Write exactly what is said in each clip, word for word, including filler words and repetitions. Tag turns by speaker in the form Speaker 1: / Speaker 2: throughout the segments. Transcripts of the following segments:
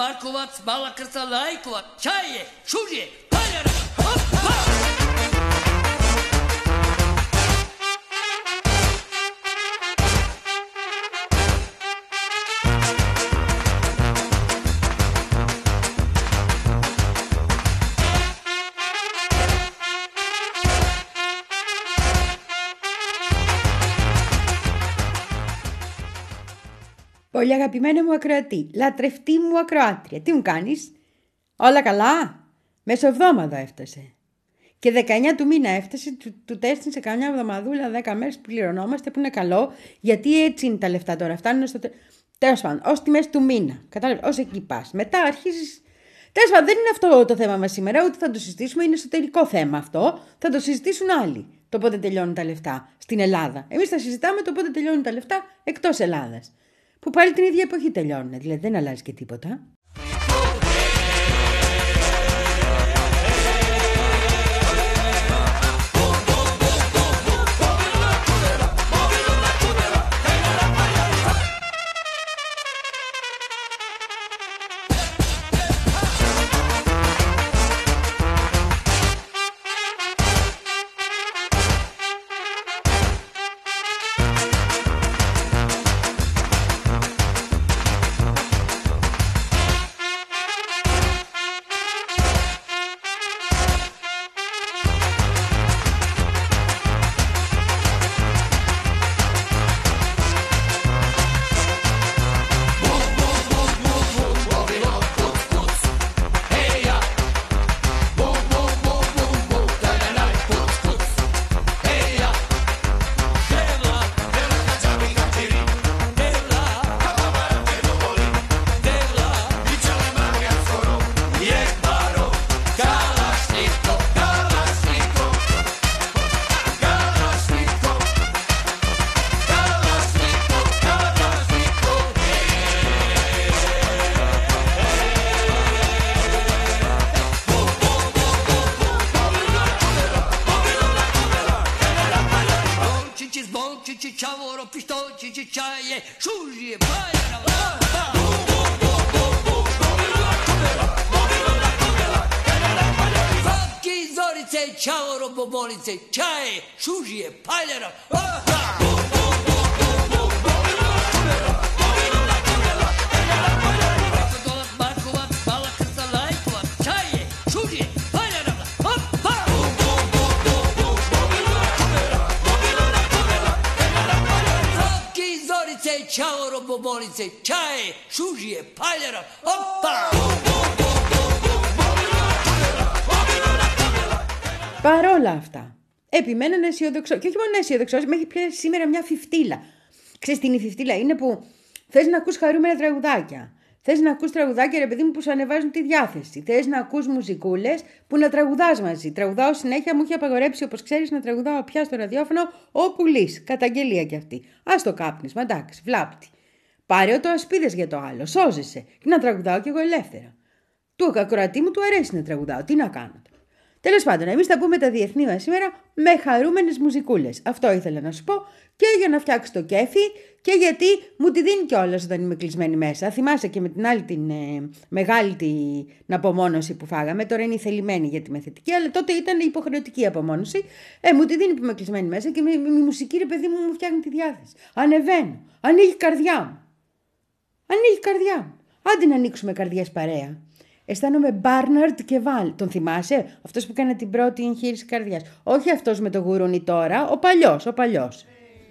Speaker 1: Markovac, Malakrca, Lajkovac, Čaje, Šužje, Paljara, hoppa!
Speaker 2: Πολύ αγαπημένο μου ακροατή, λατρευτή μου ακροάτρια, τι μου κάνεις? Όλα καλά? Μεσοβδόμαδα έφτασε. Και δεκαεννιά του μήνα έφτασε, του, του τέστην σε καμιά εβδομαδούλα, δέκα μέρες που πληρωνόμαστε, που είναι καλό, γιατί έτσι είναι τα λεφτά τώρα. Φτάνουν στο τε... τέλος πάντων, ως τη μέση του μήνα. Κατάλαβες, ως εκεί πας. Μετά αρχίζεις. Τέλος πάντων, δεν είναι αυτό το θέμα μας σήμερα, ούτε θα το συζητήσουμε, είναι εσωτερικό θέμα αυτό. Θα το συζητήσουν άλλοι. Το πότε τελειώνουν τα λεφτά στην Ελλάδα. Εμείς θα συζητάμε το πότε τελειώνουν τα λεφτά εκτός Ελλάδας. Που πάλι την ίδια εποχή τελειώνουν, δηλαδή δεν αλλάζει και τίποτα.
Speaker 1: Čaje, šužije, paljara, Markovac, Malakrca, Lajkovac, Čaje, šužije, paljara, hoppa! Slavki, Zorice, Čavoro, Bobolice, Čaje, šužije, paljara, hoppa!
Speaker 2: Παρόλα αυτά, επιμένω να αισιοδοξώ. Και όχι μόνο να αισιοδοξώ, με έχει πιάσει σήμερα μια φιφτίλα. Ξέρεις τι είναι η φιφτίλα? Είναι που θες να ακούς χαρούμενα τραγουδάκια. Θες να ακούς τραγουδάκια, ρε παιδί μου, που σου ανεβάζουν τη διάθεση. Θες να ακούς μουσικούλες που να τραγουδάς μαζί. Τραγουδάω συνέχεια, μου έχει απαγορέψει, όπως ξέρεις, να τραγουδάω πια στο ραδιόφωνο ο Πουλής. Καταγγελία κι αυτή. Ας το κάπνισμα, εντάξει, βλάπτη. Πάρε το ασπίδες για το άλλο, σώζεσαι. Και να τραγουδάω κι εγώ ελεύθερα. Του ακροατή μου του αρέσει να τραγουδάω. Τι να κάνω. Τέλος πάντων, εμείς θα πούμε τα διεθνή μας σήμερα με χαρούμενες μουζικούλες. Αυτό ήθελα να σου πω και για να φτιάξω το κέφι και γιατί μου τη δίνει κιόλας όταν είμαι κλεισμένη μέσα. Θυμάσαι και με την άλλη την ε, μεγάλη την απομόνωση που φάγαμε. Τώρα είναι η θελημένη γιατί είμαι θετική, αλλά τότε ήταν η υποχρεωτική απομόνωση. Ε, μου τη δίνει που είμαι κλεισμένη μέσα και με, με, με μουσική, ρε παιδί μου, μου φτιάχνει τη διάθεση. Ανεβαίνω. Ανοίγει η καρδιά μου. Ανοίγει η καρδιά μου. Άντε να ανοίξουμε καρδιές παρέα. Αισθάνομαι Μπάρναρντ και Βάλ. Τον θυμάσαι? Αυτός που έκανε την πρώτη εγχείρηση καρδιάς. Όχι αυτός με το γουρούνι τώρα, ο παλιός, ο παλιός.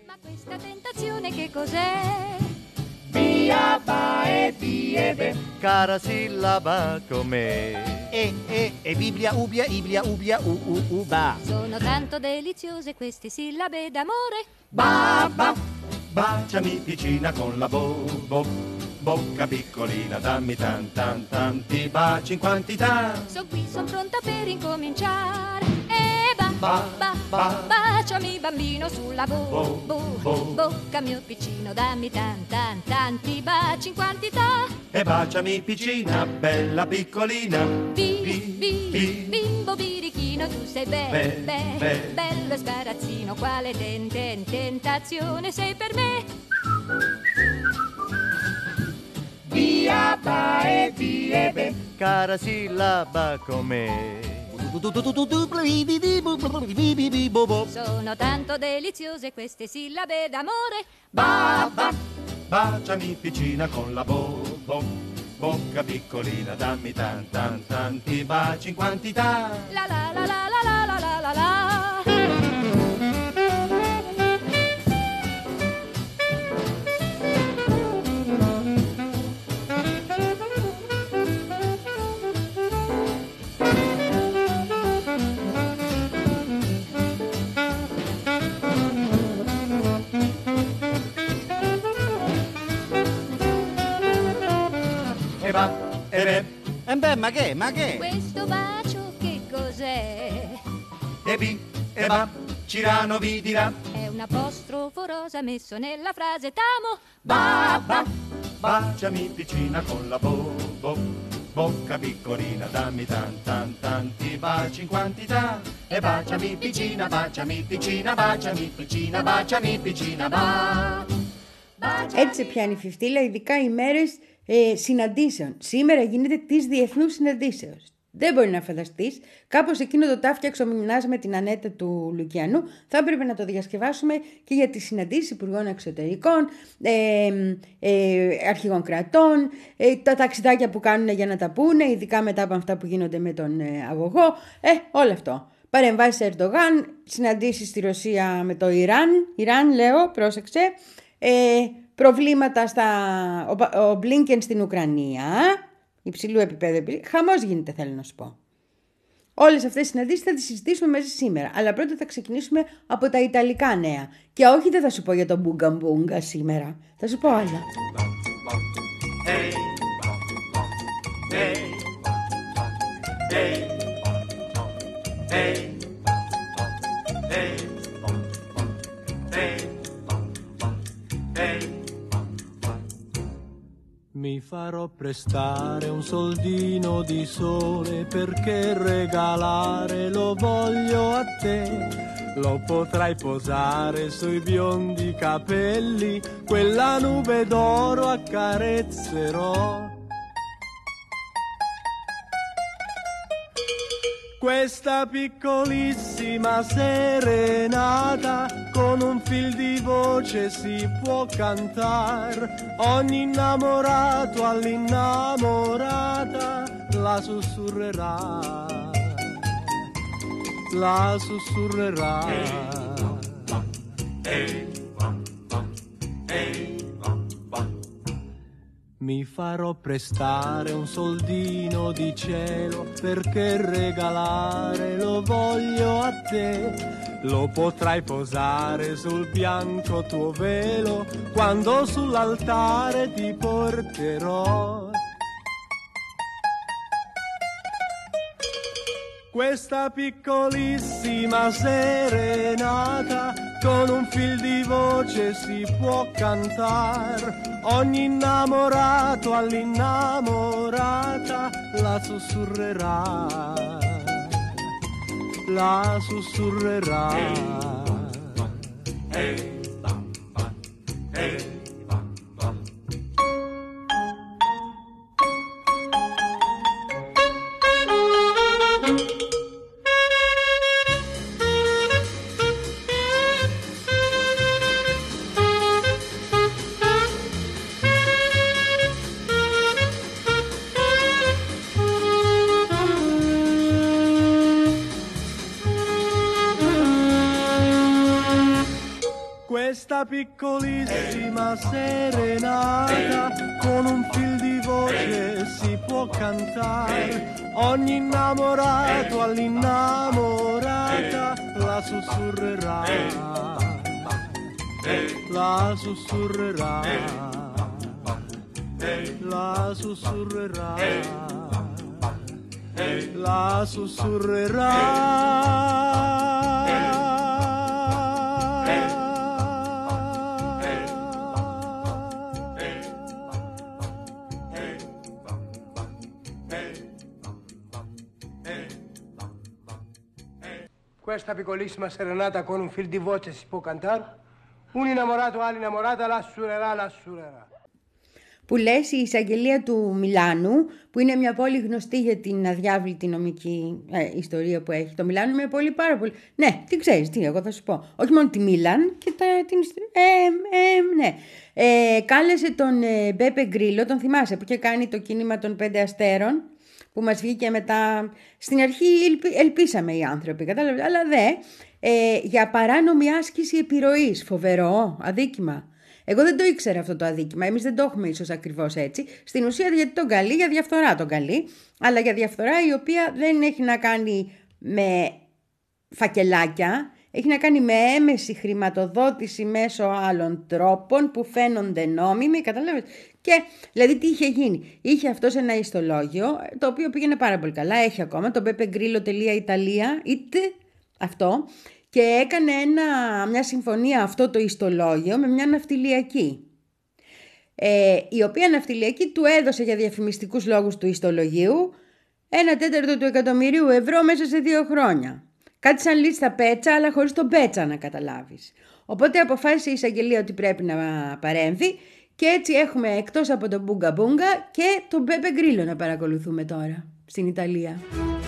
Speaker 3: Cara sillaba come e e e Biblia ubia iblia ubia u u uba.
Speaker 4: Sono tanto deliziose queste sillabe d'amore.
Speaker 3: Ba ba baciami piccina con la bo bo bocca piccolina, dammi tan tan tanti baci in quantità.
Speaker 4: Son qui, son pronta per incominciare. E ba
Speaker 3: ba
Speaker 4: ba
Speaker 3: ba
Speaker 4: baciami bambino sulla bo
Speaker 3: bo
Speaker 4: bo
Speaker 3: bo
Speaker 4: bocca mio piccino, dammi tan tan tanti baci in quantità.
Speaker 3: E baciami piccina, bella piccolina.
Speaker 4: Bi
Speaker 3: bi
Speaker 4: bi
Speaker 3: bi
Speaker 4: bimbo birichino, tu sei be
Speaker 3: Be,
Speaker 4: be
Speaker 3: be.
Speaker 4: bello sbarazzino, quale ten ten tentazione sei per me.
Speaker 3: via va e via e be, cara sillaba come.
Speaker 4: Sono tanto deliziose queste sillabe d'amore.
Speaker 3: Ba, ba, baciami piccina con la bo, bo, bocca piccolina, dammi tan tan tanti baci in quantità.
Speaker 4: La la la la la la la la la la.
Speaker 3: E va, e be,
Speaker 5: E beh, ma che, ma che?
Speaker 4: Questo bacio che cos'è?
Speaker 3: e bi, e va, Cirano vi dirà.
Speaker 4: È un apostrofo rosa messo nella frase t'amo.
Speaker 3: Ba, ba, baciami piccina con la bo, bo, bocca piccolina, dammi tan tan tanti baci in quantità. E baciami piccina, baciami piccina, baciami piccina, baciami πιccίνα, ba.
Speaker 2: Έτσι πιάνει η φιφτίλα, ειδικά οι μέρες ε, συναντήσεων. Σήμερα γίνεται της Διεθνούς Συναντήσεως. Δεν μπορεί να φανταστείς, κάπως εκείνο το τα φτιάξω μηνάς με την Ανέτα του Λουκιανού, θα έπρεπε να το διασκευάσουμε και για τις συναντήσεις υπουργών εξωτερικών, ε, ε, αρχηγών κρατών, ε, τα ταξιδάκια που κάνουν για να τα πούνε, ειδικά μετά από αυτά που γίνονται με τον ε, αγωγό, ε, όλο αυτό. Παρεμβάσεις Ερντογάν, συναντήσεις στη Ρωσία με το Ιράν, Ιράν λέω, πρόσεξε, ε, προβλήματα στα, ο, ο Μπλίνκεν στην Ουκρανία, υψηλού επίπεδου, χαμός γίνεται θέλω να σου πω. Όλες αυτές τις συναντήσεις θα τις συζητήσουμε μέσα σήμερα, αλλά πρώτα θα ξεκινήσουμε από τα Ιταλικά νέα. Και όχι δεν θα σου πω για τον Μπούγκα Μπούγκα σήμερα, θα σου πω άλλα.
Speaker 3: Hey, hey, hey, hey, hey, hey, hey.
Speaker 6: Mi farò prestare un soldino di sole perché regalare lo voglio a te. Lo potrai posare sui biondi capelli, quella nube d'oro accarezzerò. Questa piccolissima serenata con un fil di voce si può cantare. Ogni innamorato all'innamorata la sussurrerà, la sussurrerà. Mi farò prestare un soldino di cielo perché regalare lo voglio a te. Lo potrai posare sul bianco tuo velo quando sull'altare ti porterò. Questa piccolissima serenata con un fil di voce si può cantare. Ogni innamorato all'innamorata la sussurrerà, la sussurrerà. Questa piccolissima serenata con un fil di voce si può cantare. Ogni innamorato all'innamorata la sussurrerà, la sussurrerà, la sussurrerà, la sussurrerà.
Speaker 7: Questa piccolissima serenata con un fil di voce si può cantare. Un innamorato all'innamorata la assurerà, la assurerà.
Speaker 2: που λες η εισαγγελία του Μιλάνου, που είναι μια πόλη γνωστή για την αδιάβλητη νομική ε, ιστορία που έχει. Το Μιλάνο είναι μια πόλη πάρα πολύ... Ναι, τι ξέρεις, τι, εγώ θα σου πω. Όχι μόνο τη Μίλαν και τα, την ιστορία... Ε, ε, ναι. Ε, κάλεσε τον ε, Μπέπε Γκρίλο, τον θυμάσαι, που είχε κάνει το κίνημα των πέντε αστέρων, που μας βγήκε μετά... Στην αρχή ελπι... ελπίσαμε οι άνθρωποι, κατάλαβε, αλλά δε, ε, για παράνομη άσκηση επιρροής. Φοβερό αδίκημα. Εγώ δεν το ήξερα αυτό το αδίκημα. Εμείς δεν το έχουμε ίσως ακριβώς έτσι. Στην ουσία, γιατί τον καλεί, για διαφθορά τον καλεί, αλλά για διαφθορά η οποία δεν έχει να κάνει με φακελάκια, έχει να κάνει με έμεση χρηματοδότηση μέσω άλλων τρόπων που φαίνονται νόμιμοι, καταλάβες. Και δηλαδή τι είχε γίνει. Είχε αυτός ένα ιστολόγιο, το οποίο πήγαινε πάρα πολύ καλά, έχει ακόμα, το pepegrillo.italia, είτε αυτό, και έκανε ένα, μια συμφωνία αυτό το ιστολόγιο με μια ναυτιλιακή, ε, η οποία ναυτιλιακή του έδωσε για διαφημιστικούς λόγους του ιστολογίου ένα τέταρτο του εκατομμυρίου ευρώ μέσα σε δύο χρόνια. Κάτι σαν λίστα πέτσα, αλλά χωρίς τον πέτσα να καταλάβεις. Οπότε αποφάσισε η εισαγγελία ότι πρέπει να παρέμβει και έτσι έχουμε εκτός από τον Μπούγκα Μπούγκα και τον Μπέπε Γκρίλο να παρακολουθούμε τώρα στην Ιταλία.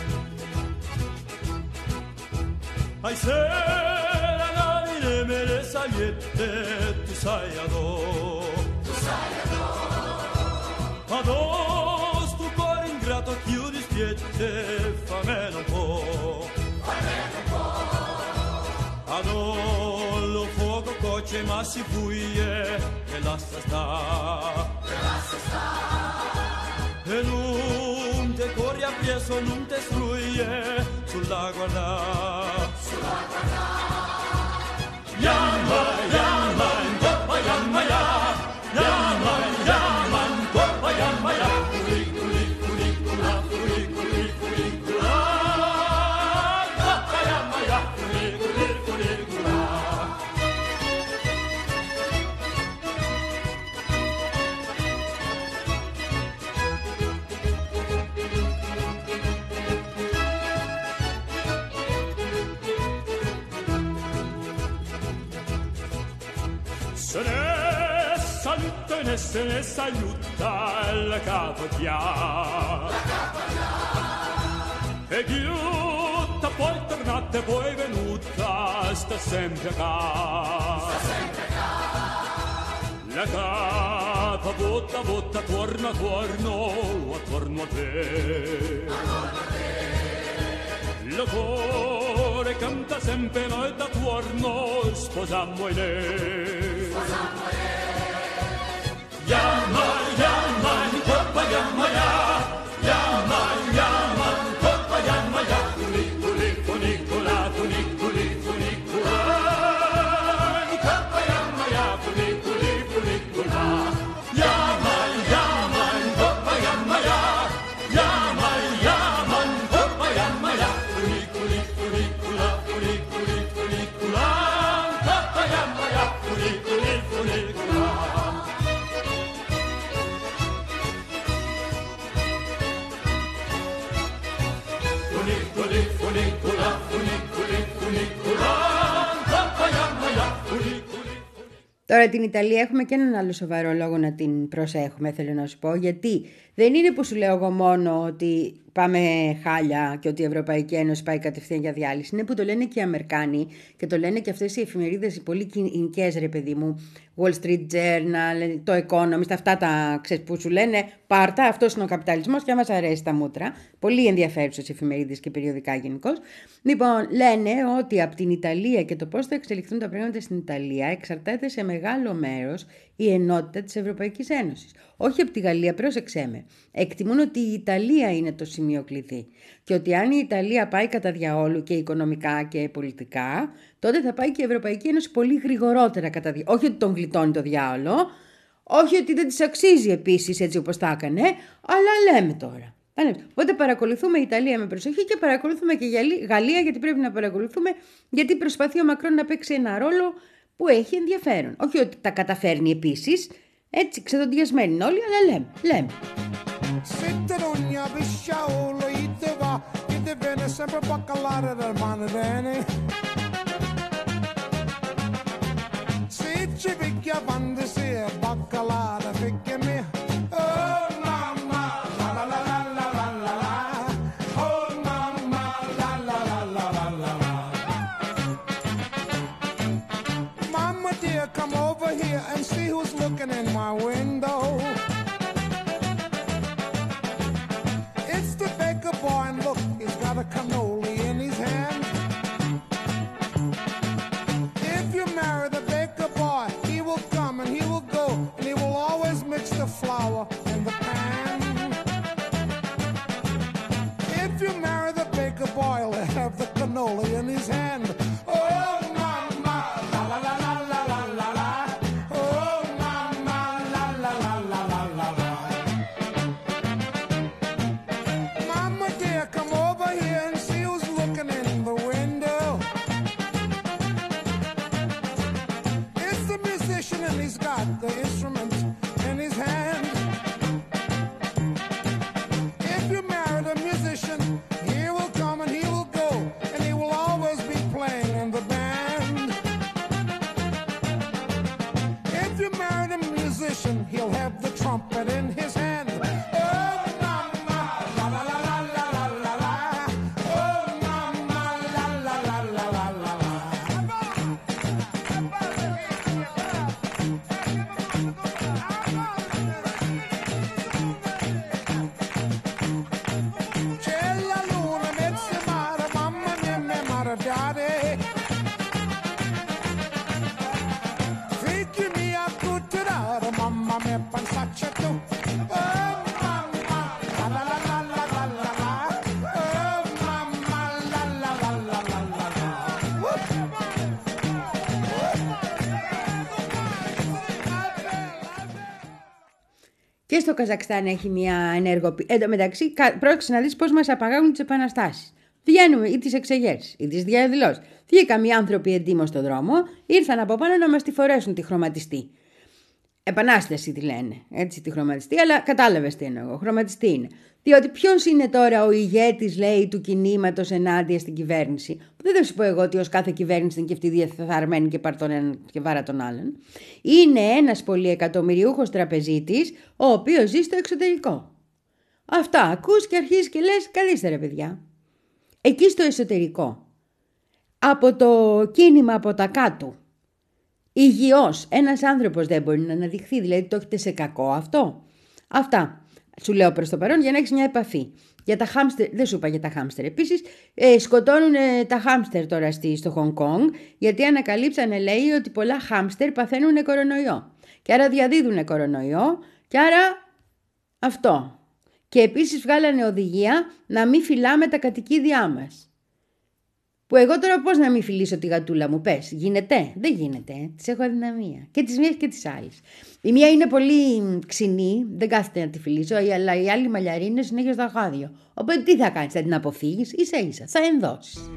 Speaker 8: Ai sera navire me le sagliette, tu sai adò, tu sai adò. Adò sto cuore ingrato chiudi spiette, fa meno un po', fa meno un po'. Adò lo fuoco coce ma si fuie, e lascia sta, e lascia sta. E non te corri appresso, non te struie, sulla guarda, sulla guarda. Yamma, yamma, in coppa, yamma, ya. Yamma, yamma, in coppa, yamma, ya. Culi, culi, culi, cula, culi, culi, culi, cula. Coppa, yamma, ya. Culi, culi, culi, cula. Se ne saluta e ne se ne saluta la capotia. La capotia. E ghiutta poi tornata e poi venuta sta sempre qua. Sta sempre qua. La capa botta botta torna attorno attorno a te. Attorno a te. Il cuore canta sempre noi d'attorno sposammo e lei. Sposammo e lei. Yamma, yamma, in coppa, yamma, ya. Yamma, yamma, in coppa, yamma, ya. Cuniculi, cunicula, cuniculi, cunicula. In coppa, yamma, ya. Cuniculi, cunicula. Yamma, yamma, in coppa, yamma, ya. Yamma, yamma, in coppa, yamma, ya. Cuniculi, cunicula, cuniculi, cunicula. In coppa, yamma, ya. Cuniculi, cunicula. Funiculi, funicula, funiculi, funicula. In coppa, yamma, ya. Funiculi.
Speaker 2: Τώρα την Ιταλία έχουμε και έναν άλλο σοβαρό λόγο να την προσέχουμε, θέλω να σου πω, γιατί δεν είναι που σου λέω εγώ μόνο ότι πάμε χάλια και ότι η Ευρωπαϊκή Ένωση πάει κατευθείαν για διάλυση. Είναι που το λένε και οι Αμερικάνοι και το λένε και αυτές οι εφημερίδες, οι πολύ κοινικές, ρε παιδί μου, Wall Street Journal, το Economist, αυτά τα ξέρεις που σου λένε πάρτα, αυτός είναι ο καπιταλισμός και μας αρέσει τα μούτρα. Πολύ ενδιαφέρουσες εφημερίδες και περιοδικά γενικώς. Λοιπόν, λένε ότι από την Ιταλία και το πώς θα εξελιχθούν τα πράγματα στην Ιταλία εξαρτάται σε μεγάλο μέρος η ενότητα της Ευρωπαϊκής Ένωσης. Όχι από τη Γαλλία, πρόσεξέ με. Εκτιμούν ότι η Ιταλία είναι το σημείο κλειδί. Και ότι αν η Ιταλία πάει κατά διαόλου και οικονομικά και πολιτικά, τότε θα πάει και η Ευρωπαϊκή Ένωση πολύ γρηγορότερα κατά διαόλου. Όχι ότι τον γλιτώνει το διάολο, όχι ότι δεν της αξίζει επίσης έτσι όπως τα έκανε, αλλά λέμε τώρα. Οπότε παρακολουθούμε η Ιταλία με προσοχή και παρακολουθούμε και η Γαλλία, γιατί πρέπει να παρακολουθούμε, γιατί προσπαθεί ο Μακρόν να παίξει ένα ρόλο που έχει ενδιαφέρον. Όχι ότι τα καταφέρνει επίσης, έτσι ξεδοντιασμένοι όλοι, αλλά λέμε, λέμε.
Speaker 9: Sitte d'ogna pisciaolo e te va, e te viene sempre baccalare del mano bene. Se ci picchia fantasia, baccalare, picchia me. the cannoli in his hand. If you marry the baker boy, he will come and he will go, and he will always mix the flour in the pan. If you marry the baker boy, he'll have the cannoli in his hand. Oh, mama, la la la la la la la la. Oh, mama, la la la la la la la. Mama dear, come over here and see who's looking in the window. It's the musician and he's got the instrument in his hand. If you marry the musician, he will come and he will go, and he will always be playing in the band. If you marry the musician, he'll have the trumpet in his hand. Oh, mama, la la la la la la la la. Oh, mama, la la la la la la la. C'è la luna, mezzo mare, mamma mia, mia mare, daddy. Figli mia, cucciolare, mamma mia, pensaccia tu. Oh, mamma, la la la la la la la la. Oh, mamma, la la la la la la la.
Speaker 2: Και στο Καζακστάν έχει μια ενεργοποίηση. Εν τω μεταξύ, πρόκειται να δεις πώς μας απαγάγουν τις επαναστάσεις. Βγαίνουμε ή τις εξεγέρσεις ή τις διαδηλώσεις. Βγήκαν οι άνθρωποι εντύμως στον δρόμο, ήρθαν από πάνω να μας τη φορέσουν τη χρωματιστή. Επανάσταση τη λένε, έτσι τη χρωματιστή, αλλά κατάλαβες τι εννοώ. Χρωματιστή είναι. Διότι ποιος είναι τώρα ο ηγέτης, λέει, του κινήματος ενάντια στην κυβέρνηση. Δεν θα σου πω εγώ ότι ως κάθε κυβέρνηση είναι και αυτή διαθαρμένη και πάρ' τον έναν και βάρα τον άλλον. Είναι ένας πολυεκατομμυριούχος τραπεζίτης, ο οποίος ζει στο εξωτερικό. Αυτά ακούς και αρχίζεις και λες, καθίστε ρε παιδιά. Εκεί στο εσωτερικό, από το κίνημα από τα κάτω, υγιός, ένας άνθρωπος δεν μπορεί να αναδειχθεί, δηλαδή το έχετε σε κακό αυτό. Αυτά σου λέω προς το παρόν για να έχεις μια επαφή. Για τα χάμστερ, δεν σου είπα για τα χάμστερ επίσης, ε, σκοτώνουν ε, τα χάμστερ τώρα στη, στο Χονγκ Κονγκ, γιατί ανακαλύψανε, λέει, ότι πολλά χάμστερ παθαίνουν κορονοϊό. Και άρα διαδίδουν κορονοϊό, και άρα αυτό. Και επίσης βγάλανε οδηγία να μην φυλάμε τα κατοικίδια μας. Που εγώ τώρα πώς να μην φιλήσω τη γατούλα μου, πες, γίνεται? Δεν γίνεται, ε. Της έχω αδυναμία. Και της μίας και της άλλης. Η μία είναι πολύ ξινή, δεν κάθεται να τη φιλήσω, αλλά η άλλη μαλλιαρή είναι συνέχεια στο γάδιο. Οπότε τι θα κάνεις, θα την αποφύγεις, ίσα ίσα, θα ενδώσεις.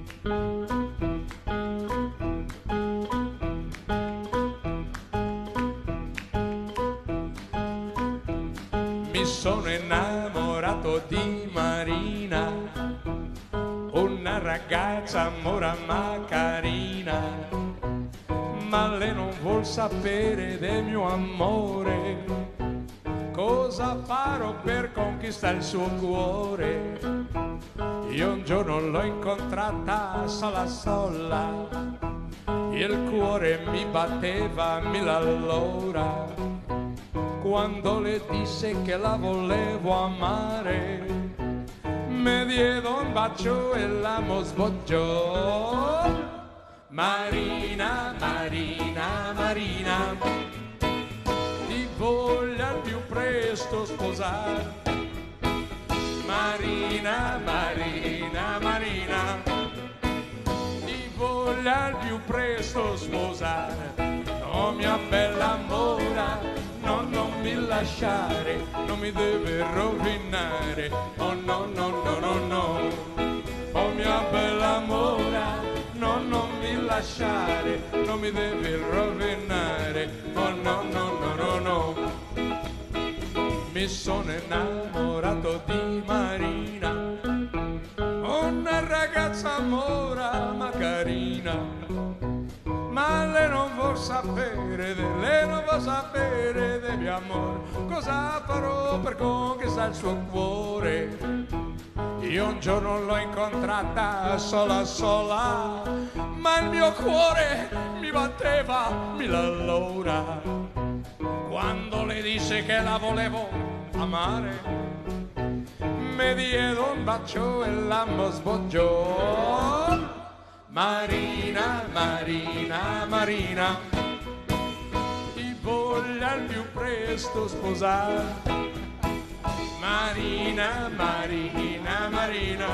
Speaker 8: Mi sono innamorato di Marina, una ragazza mora ma carina, ma lei non vuol sapere del mio amore. Cosa farò per conquistare il suo cuore? Io un giorno l'ho incontrata sola sola, il cuore mi batteva mille all'ora. Quando le disse che la volevo amare, mi diede un bacio e l'amo sbocciò. Marina, Marina, Marina, ti voglio al più presto sposare. Marina, Marina, Marina, ti voglio al più presto sposare. Oh mia bella mora, no, non mi lasciare, non mi deve rovinare. Oh no, no, no, no, no. Oh mia bella mora, no, non mi lasciare, non mi deve rovinare. Oh no, no, no, no, no. Mi sono innamorato di Marina, una ragazza mora ma carina, ma lei non vuol sapere, de, lei non vuol sapere del mio amore. Cosa farò per conquistare il suo cuore? Io un giorno l'ho incontrata sola sola, ma il mio cuore mi batteva mille all'ora. Quando le disse che la volevo amare,
Speaker 10: me diede un bacio e l'amo sbocciò. Marina, Marina, Marina, ti voglio al più presto sposare. Marina, Marina, Marina,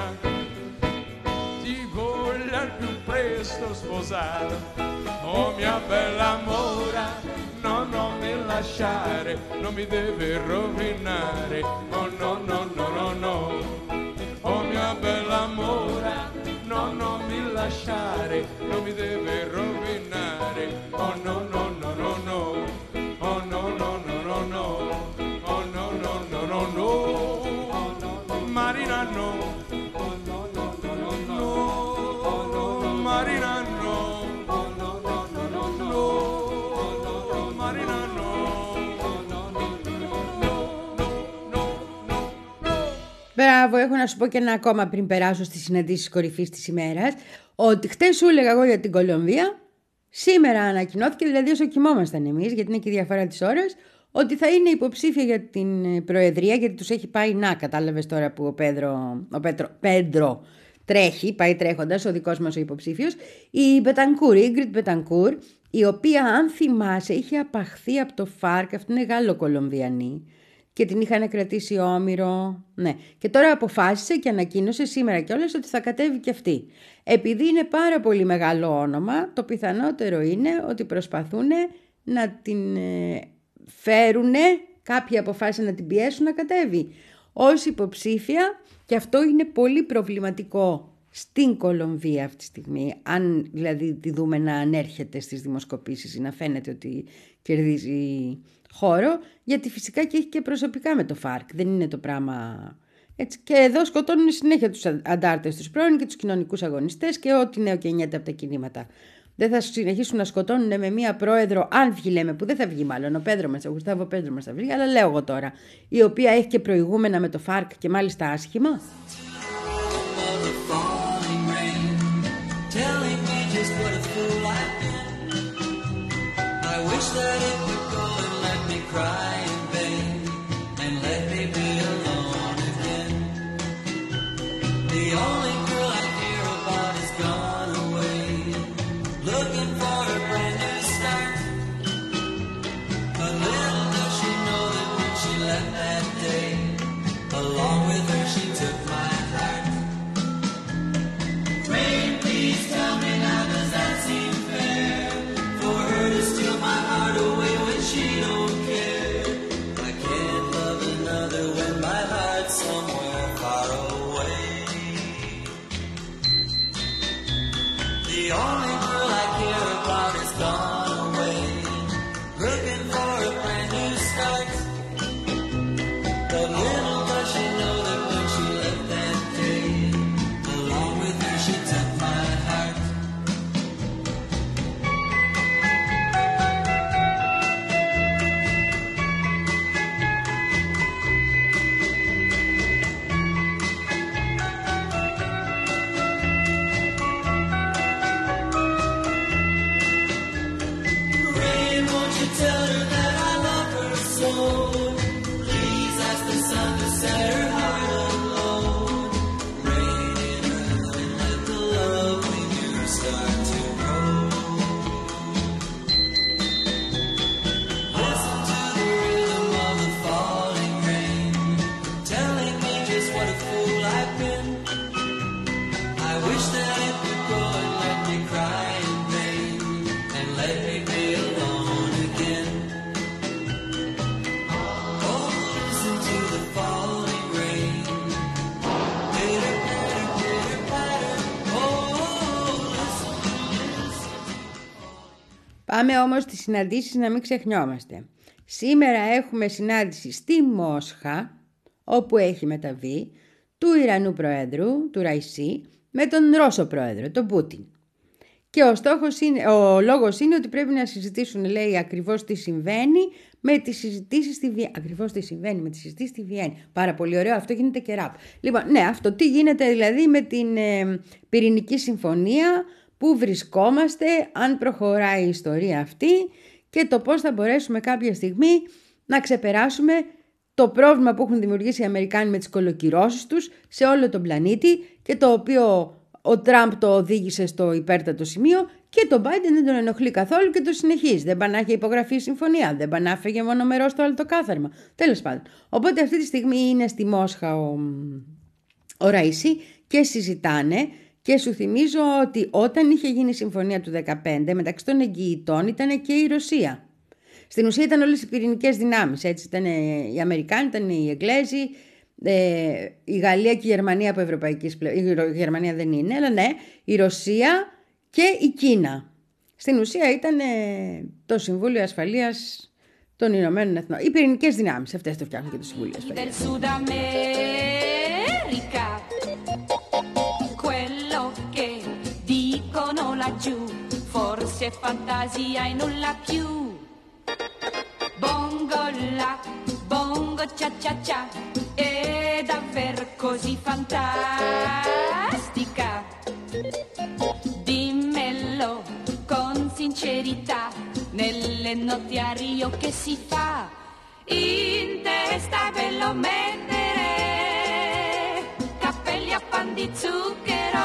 Speaker 10: ti voglio al più presto sposare. Oh mia bella mora, no, non mi lasciare, non mi deve rovinare. Oh no, no, no, no, no. Oh mia bella mora, no, non mi lasciare, non mi deve rovinare. Oh no, no, no, no, no. Oh no, no, no, no, no. Oh no, no, no, no, no. Marina no. Oh no, no, no, no, no. Oh no, Marina no. Oh no, no, no, no, no. Oh no, Marina no. Oh no, no, no, no, no, no.
Speaker 2: Μπράβο, έχω να σου πω και ένα ακόμα πριν περάσω στις συναντήσεις κορυφής της ημέρας, ότι χτες σου έλεγα εγώ για την Κολομβία, σήμερα ανακοινώθηκε, δηλαδή όσο κοιμόμασταν εμείς, γιατί είναι και η διαφορά της ώρας, ότι θα είναι υποψήφια για την Προεδρία, γιατί τους έχει πάει, να κατάλαβες τώρα που ο Πέντρο, ο Πέτρο, Πέντρο τρέχει, πάει τρέχοντας, ο δικός μας ο υποψήφιος, η Μπετανκούρ, η Ίγκριτ Μπετανκούρ, η οποία αν θυμάσαι είχε απαχθεί από το ΦΑΡΚ, αυτή είναι Γάλλο-Κολομβιανή, και την είχαν κρατήσει όμηρο, ναι. Και τώρα αποφάσισε και ανακοίνωσε σήμερα κιόλας ότι θα κατέβει και αυτή. Επειδή είναι πάρα πολύ μεγάλο όνομα, το πιθανότερο είναι ότι προσπαθούν να την φέρουν, κάποιοι αποφάσισαν να την πιέσουν να κατέβει ως υποψήφια, και αυτό είναι πολύ προβληματικό στην Κολομβία αυτή τη στιγμή, αν δηλαδή τη δούμε να ανέρχεται στις δημοσκοπήσεις ή να φαίνεται ότι κερδίζει χώρο, γιατί φυσικά και έχει και προσωπικά με το ΦΑΡΚ, δεν είναι το πράγμα έτσι. Και εδώ σκοτώνουν συνέχεια τους αντάρτες, τους πρώην και τους κοινωνικούς αγωνιστές και ό,τι νέο καινιέται από τα κινήματα. Δεν θα συνεχίσουν να σκοτώνουν με μία πρόεδρο, αν βγει λέμε, που δεν θα βγει μάλλον, ο Πέντρο μας, ο Γουστάβο Πέντρο μας θα βγει, αλλά λέω εγώ τώρα, η οποία έχει και προηγούμενα με το ΦΑΡΚ και μάλιστα άσχημα. Πάμε όμως στις συναντήσεις να μην ξεχνιόμαστε. Σήμερα έχουμε συνάντηση στη Μόσχα, όπου έχει μεταβεί, του Ιρανού Προέδρου, του Ραϊσί, με τον Ρώσο Πρόεδρο, τον Πούτιν. Και ο, στόχος είναι, ο λόγος είναι ότι πρέπει να συζητήσουν, λέει, ακριβώς τι συμβαίνει με τις συζητήσεις στη Βιέννη. Ακριβώς τι συμβαίνει με τις συζητήσεις στη Βιέννη. Πάρα πολύ ωραίο, αυτό γίνεται και ραπ. Λοιπόν, ναι, αυτό τι γίνεται δηλαδή με την ε, πυρηνική συμφωνία, πού βρισκόμαστε, αν προχωράει η ιστορία αυτή και το πώς θα μπορέσουμε κάποια στιγμή να ξεπεράσουμε το πρόβλημα που έχουν δημιουργήσει οι Αμερικάνοι με τις κολοκυρώσεις τους σε όλο τον πλανήτη και το οποίο ο Τραμπ το οδήγησε στο υπέρτατο σημείο και τον Biden δεν τον ενοχλεί καθόλου και το συνεχίζει. Δεν πάνε να έχει υπογραφεί η συμφωνία, δεν πάνε να φύγει μονομερός το άλλο το κάθαρμα. Τέλος πάντων. Οπότε αυτή τη στιγμή είναι στη Μόσχα ο, ο Ραΐσι και συζητάνε. Και σου θυμίζω ότι όταν είχε γίνει η συμφωνία του δεκαπέντε μεταξύ των εγγυητών ήταν και η Ρωσία. Στην ουσία ήταν όλες οι πυρηνικές δυνάμεις. Έτσι ήταν οι Αμερικάνοι, ήταν οι Εγγλέζοι, ε, η Γαλλία και η Γερμανία από ευρωπαϊκής πλευράς. Η Γερμανία δεν είναι, αλλά ναι, η Ρωσία και η Κίνα. Στην ουσία ήταν ε, το Συμβούλιο Ασφαλείας των Ηνωμένων Εθνών. Οι πυρηνικές δυνάμεις, αυτές το φτιάχνουν και το Συμβούλιο Ασφαλείας.
Speaker 11: Laggiù, forse è fantasia e nulla più. Bongo la, bongo cia cia cia, è davvero così fantastica. Dimmelo con sincerità, nelle notti a Rio che si fa, in testa ve lo mettere, cappelli a pan di zucchero.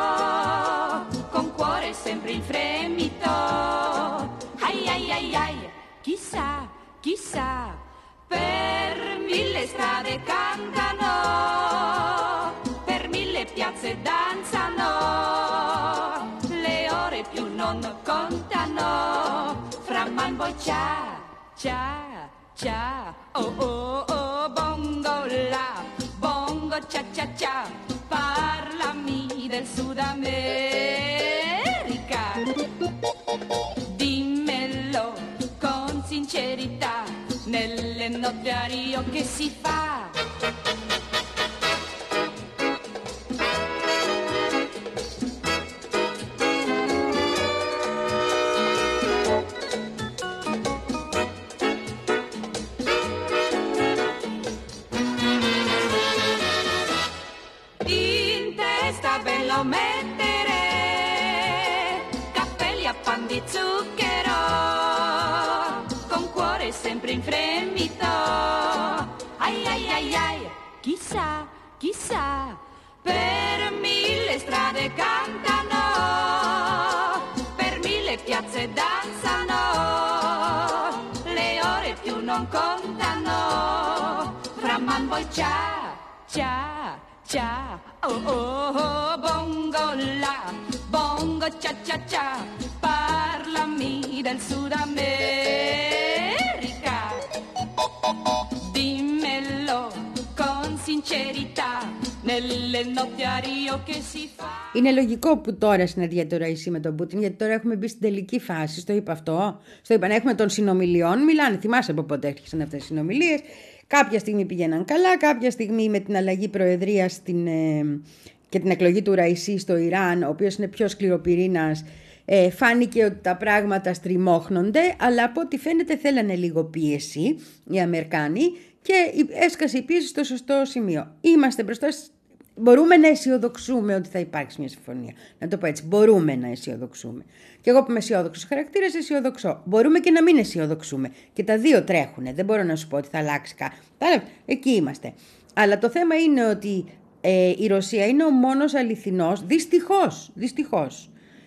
Speaker 11: Sempre il fremito, ai ai ai ai, chissà, chissà, per mille strade cantano, per mille piazze danzano, le ore più non contano, fra man poi cia, cia, cia, oh oh oh, bongo la, bongo cia cia cia, parlami del Sud America. Dimmelo con sincerità, nelle notti a Rio che si fa. In testa bello mettere pan di zucchero, con cuore sempre in fremito, ai ai ai ai, chissà, chissà, per mille strade cantano, per mille piazze danzano, le ore più non contano, fra man poi cia, cia, cia, oh oh oh, bongo la, bongo cia cia cia, parlami del Sud America, dimmelo con sincerità, nelle notti a Rio che si fa.
Speaker 2: Είναι λογικό που τώρα συναντιέται το Ραΐσι με τον Πούτιν, γιατί τώρα έχουμε μπει στην τελική φάση. Στο είπα αυτό. Στο είπα, έχουμε των συνομιλιών. Μιλάνε, θυμάσαι από πότε έρχεσαν αυτές οι συνομιλίες. Κάποια στιγμή πηγαίναν καλά, κάποια στιγμή με την αλλαγή προεδρίας στην, ε, και την εκλογή του Ραΐσι στο Ιράν, ο οποίος είναι πιο σκληροπυρήνας, ε, φάνηκε ότι τα πράγματα στριμώχνονται, αλλά από ό,τι φαίνεται θέλανε λίγο πίεση οι Αμερικάνοι και έσκασε η πίεση στο σωστό σημείο. Είμαστε μπροστά. Μπορούμε να αισιοδοξούμε ότι θα υπάρξει μια συμφωνία. Να το πω έτσι. Μπορούμε να αισιοδοξούμε. Και εγώ που είμαι αισιόδοξος χαρακτήρας, αισιοδοξώ. Μπορούμε και να μην αισιοδοξούμε. Και τα δύο τρέχουν. Δεν μπορώ να σου πω ότι θα αλλάξει κάτι. Εκεί είμαστε. Αλλά το θέμα είναι ότι ε, η Ρωσία είναι ο μόνος αληθινός, δυστυχώς, δυστυχώς,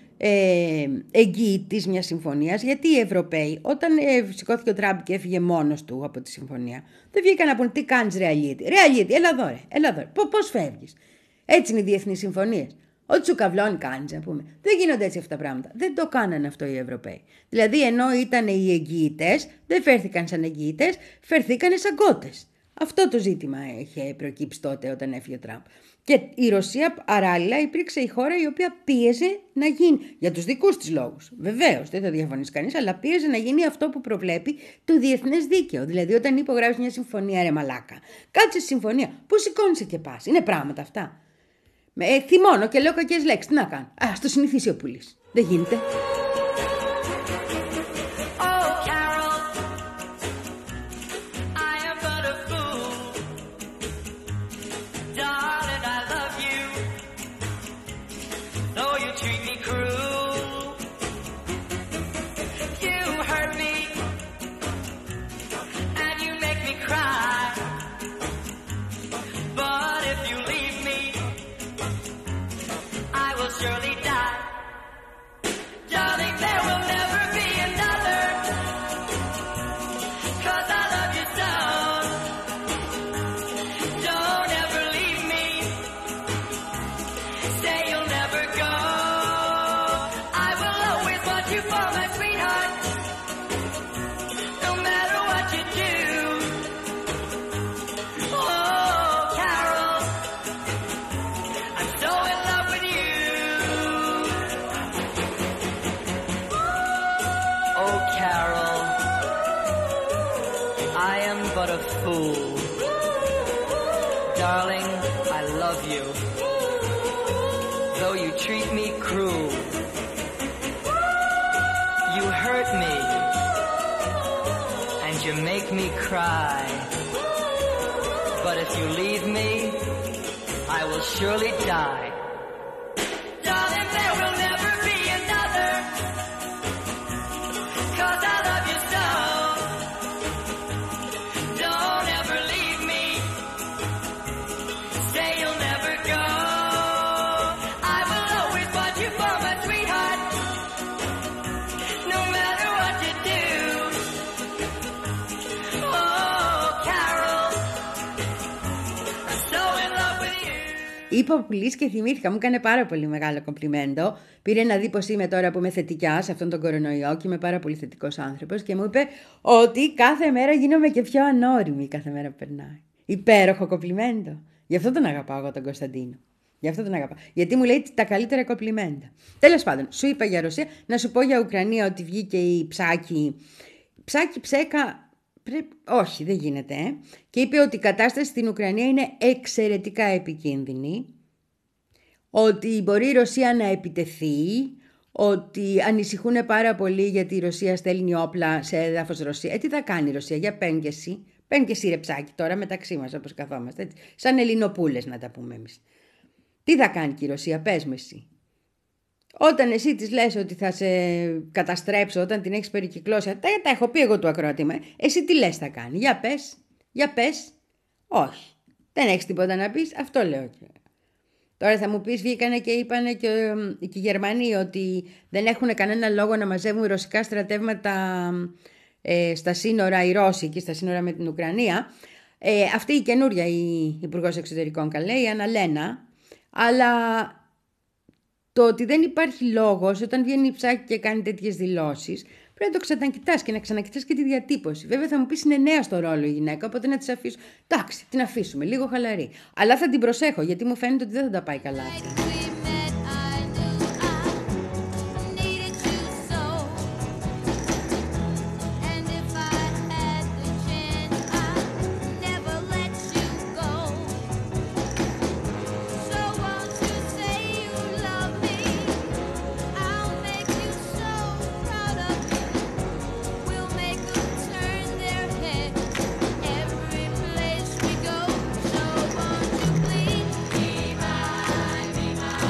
Speaker 2: ε, εγγυητής μιας συμφωνίας, γιατί οι Ευρωπαίοι, όταν ε, σηκώθηκε ο Τραμπ και έφυγε μόνος του από τη συμφωνία, δεν βγήκαν να πούν τι κάνεις ρεαλίτη. Ρεαλίτη, έλα εδώ ρε, έλα εδώ ρε. Πώς φεύγεις. Έτσι είναι οι διεθνείς συμφωνίες. Ό,τι σου καυλώνει κάνεις, να πούμε. Δεν γίνονται έτσι αυτά τα πράγματα. Δεν το κάνανε αυτό οι Ευρωπαίοι. Δηλαδή, ενώ ήταν οι εγγυητές, δεν φέρθηκαν σαν εγγυητές, φερθήκανε σαν κότες. Αυτό το ζήτημα είχε προκύψει τότε όταν έφυγε ο Τραμπ. Και η Ρωσία παράλληλα υπήρξε η χώρα η οποία πίεζε να γίνει, για τους δικούς της λόγους. Βεβαίως, δεν θα διαφωνήσει κανείς, αλλά πίεζε να γίνει αυτό που προβλέπει το διεθνές δίκαιο. Δηλαδή, όταν υπογράψεις μια συμφωνία, ρε μαλάκα, κάτσε στη συμφωνία. Πού σηκώνεσαι και πας. Είναι πράγματα αυτά. Ε, θυμώνω και λέω κακές λέξεις. Τι να κάνω. Α, στο συνηθίσει ο πουλής. Δεν γίνεται.
Speaker 12: Cry. surely die. Darling, there will never be another, 'cause I love you so. Don't ever leave me, say you'll never go. I will always want you for my sweetheart, no matter what you do. Oh, Carol, I'm so in love with you. Oh, Carol, I am but a fool. Darling, I love you, though you treat me cruel. You hurt me, and you make me cry. But if you leave me, I will surely die. Darling, there will never be another, 'cause I love you so. Don't ever leave me, say you'll never go. I will always want you for my sweetheart, no matter what you do. Oh, Carol, I'm so in love with you.
Speaker 2: Είπα ο Πουλής και θυμήθηκα, μου έκανε πάρα πολύ μεγάλο κομπλιμέντο. Πήρε να δει πως είμαι τώρα που είμαι θετικιά σε αυτόν τον κορονοϊό και είμαι πάρα πολύ θετικός άνθρωπος και μου είπε ότι κάθε μέρα γίνομαι και πιο ανώριμη κάθε μέρα που περνάει. Υπέροχο κομπλιμέντο. Γι' αυτό τον αγαπάω εγώ τον Κωνσταντίνο. Γι' αυτό τον αγαπάω. Γιατί μου λέει τα καλύτερα κομπλιμέντα. Τέλος πάντων, σου είπα για Ρωσία, να σου πω για Ουκρανία ότι βγήκε η Ψάκη. Ψάκη ψέκα. Πρέπει... Όχι, δεν γίνεται. Ε? Και είπε ότι η κατάσταση στην Ουκρανία είναι εξαιρετικά επικίνδυνη. Ότι μπορεί η Ρωσία να επιτεθεί. Ότι ανησυχούν πάρα πολύ γιατί η Ρωσία στέλνει όπλα σε έδαφος Ρωσία. Ε, τι θα κάνει η Ρωσία, για πέν και εσύ. Πέν και εσύ ρε Ψάκη τώρα μεταξύ μας όπως καθόμαστε. Έτσι. Σαν Ελληνοπούλες να τα πούμε εμείς. Τι θα κάνει και η Ρωσία, πες με εσύ. Όταν εσύ της λες ότι θα σε καταστρέψω, όταν την έχεις περικυκλώσει, τα, τα έχω πει εγώ του ακροατήμα, εσύ τι λες θα κάνει, για πες, για πες, όχι, δεν έχεις τίποτα να πεις, αυτό λέω. Τώρα θα μου πεις, βγήκανε και είπανε και, και οι Γερμανοί ότι δεν έχουν κανένα λόγο να μαζεύουν ρωσικά στρατεύματα ε, στα σύνορα, οι Ρώσοι και στα σύνορα με την Ουκρανία. Ε, αυτή η καινούρια η Υπουργός Εξωτερικών καλέ, η Αναλένα, αλλά... Το ότι δεν υπάρχει λόγος όταν βγαίνει η Ψάκη και κάνει τέτοιες δηλώσεις, πρέπει να το ξανακοιτάς και να ξανακοιτάς και τη διατύπωση. Βέβαια θα μου πεις είναι νέα στο ρόλο η γυναίκα, οπότε να της αφήσω. Εντάξει, την αφήσουμε, λίγο χαλαρή. Αλλά θα την προσέχω γιατί μου φαίνεται ότι δεν θα τα πάει καλά.
Speaker 12: Be my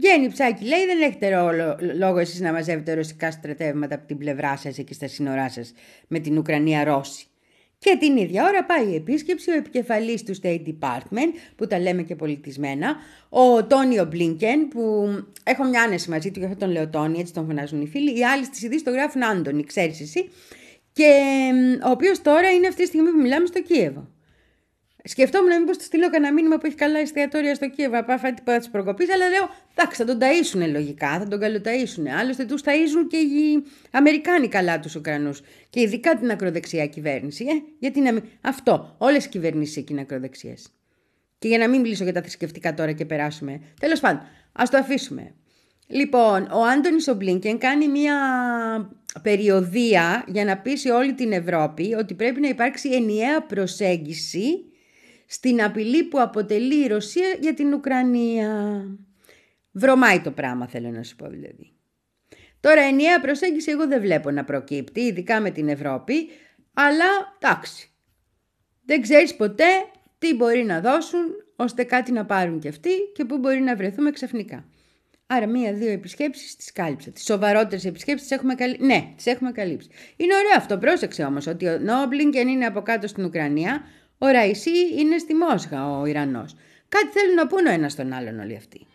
Speaker 2: Βγαίνει ψάκι, λέει, δεν έχετε ρόλο, λόγο εσείς να μαζεύετε ρωσικά στρατεύματα από την πλευρά σας εκεί στα σύνορά σας με την Ουκρανία Ρώση. Και την ίδια ώρα πάει η επίσκεψη ο επικεφαλής του State Department, που τα λέμε και πολιτισμένα, ο Τόνιο Μπλίνκεν, που έχω μια άνεση μαζί του, γι' αυτό τον λέω Τόνι, έτσι τον φωνάζουν οι φίλοι. Οι άλλοι στις ειδήσεις το γράφουν Άντωνη, ξέρεις εσύ. Και ο οποίος τώρα είναι αυτή τη στιγμή που μιλάμε στο Κίεβο. Σκεφτόμουν μήπως του στείλω κανένα μήνυμα που έχει καλά εστιατόρια στο Κίεβο, να πάει φάει τίποτα τη προκοπή, αλλά λέω εντάξει, θα τον ταΐσουνε λογικά, θα τον καλοταΐσουνε. Άλλωστε τους ταΐζουν και οι Αμερικάνοι καλά τους Ουκρανούς. Και ειδικά την ακροδεξιά κυβέρνηση. Ε? Γιατί να μην... Αυτό. Όλες οι κυβερνήσεις εκεί είναι ακροδεξιές. Και για να μην μιλήσω για τα θρησκευτικά τώρα και περάσουμε. Τέλος πάντων, ας το αφήσουμε. Λοιπόν, ο Άντωνης ο Μπλίνκεν κάνει μια περιοδεία για να πείσει όλη την Ευρώπη ότι πρέπει να υπάρξει ενιαία προσέγγιση στην απειλή που αποτελεί η Ρωσία για την Ουκρανία. Βρωμάει το πράγμα, θέλω να σου πω δηλαδή. Τώρα ενιαία προσέγγιση εγώ δεν βλέπω να προκύπτει, ειδικά με την Ευρώπη, αλλά εντάξει. Δεν ξέρεις ποτέ τι μπορεί να δώσουν ώστε κάτι να πάρουν κι αυτοί και πού μπορεί να βρεθούμε ξαφνικά. Άρα μία-δύο επισκέψεις τις κάλυψα. Τις σοβαρότερες επισκέψεις τις έχουμε καλύψει. Ναι, τις έχουμε καλύψει. Είναι ωραίο αυτό. Πρόσεξε όμως ότι ο Μπλίνκεν είναι από κάτω στην Ουκρανία, ο Ραϊσί είναι στη Μόσχα, ο Ιρανός. Κάτι θέλουν να πούνε ο ένας τον άλλον όλοι αυτοί.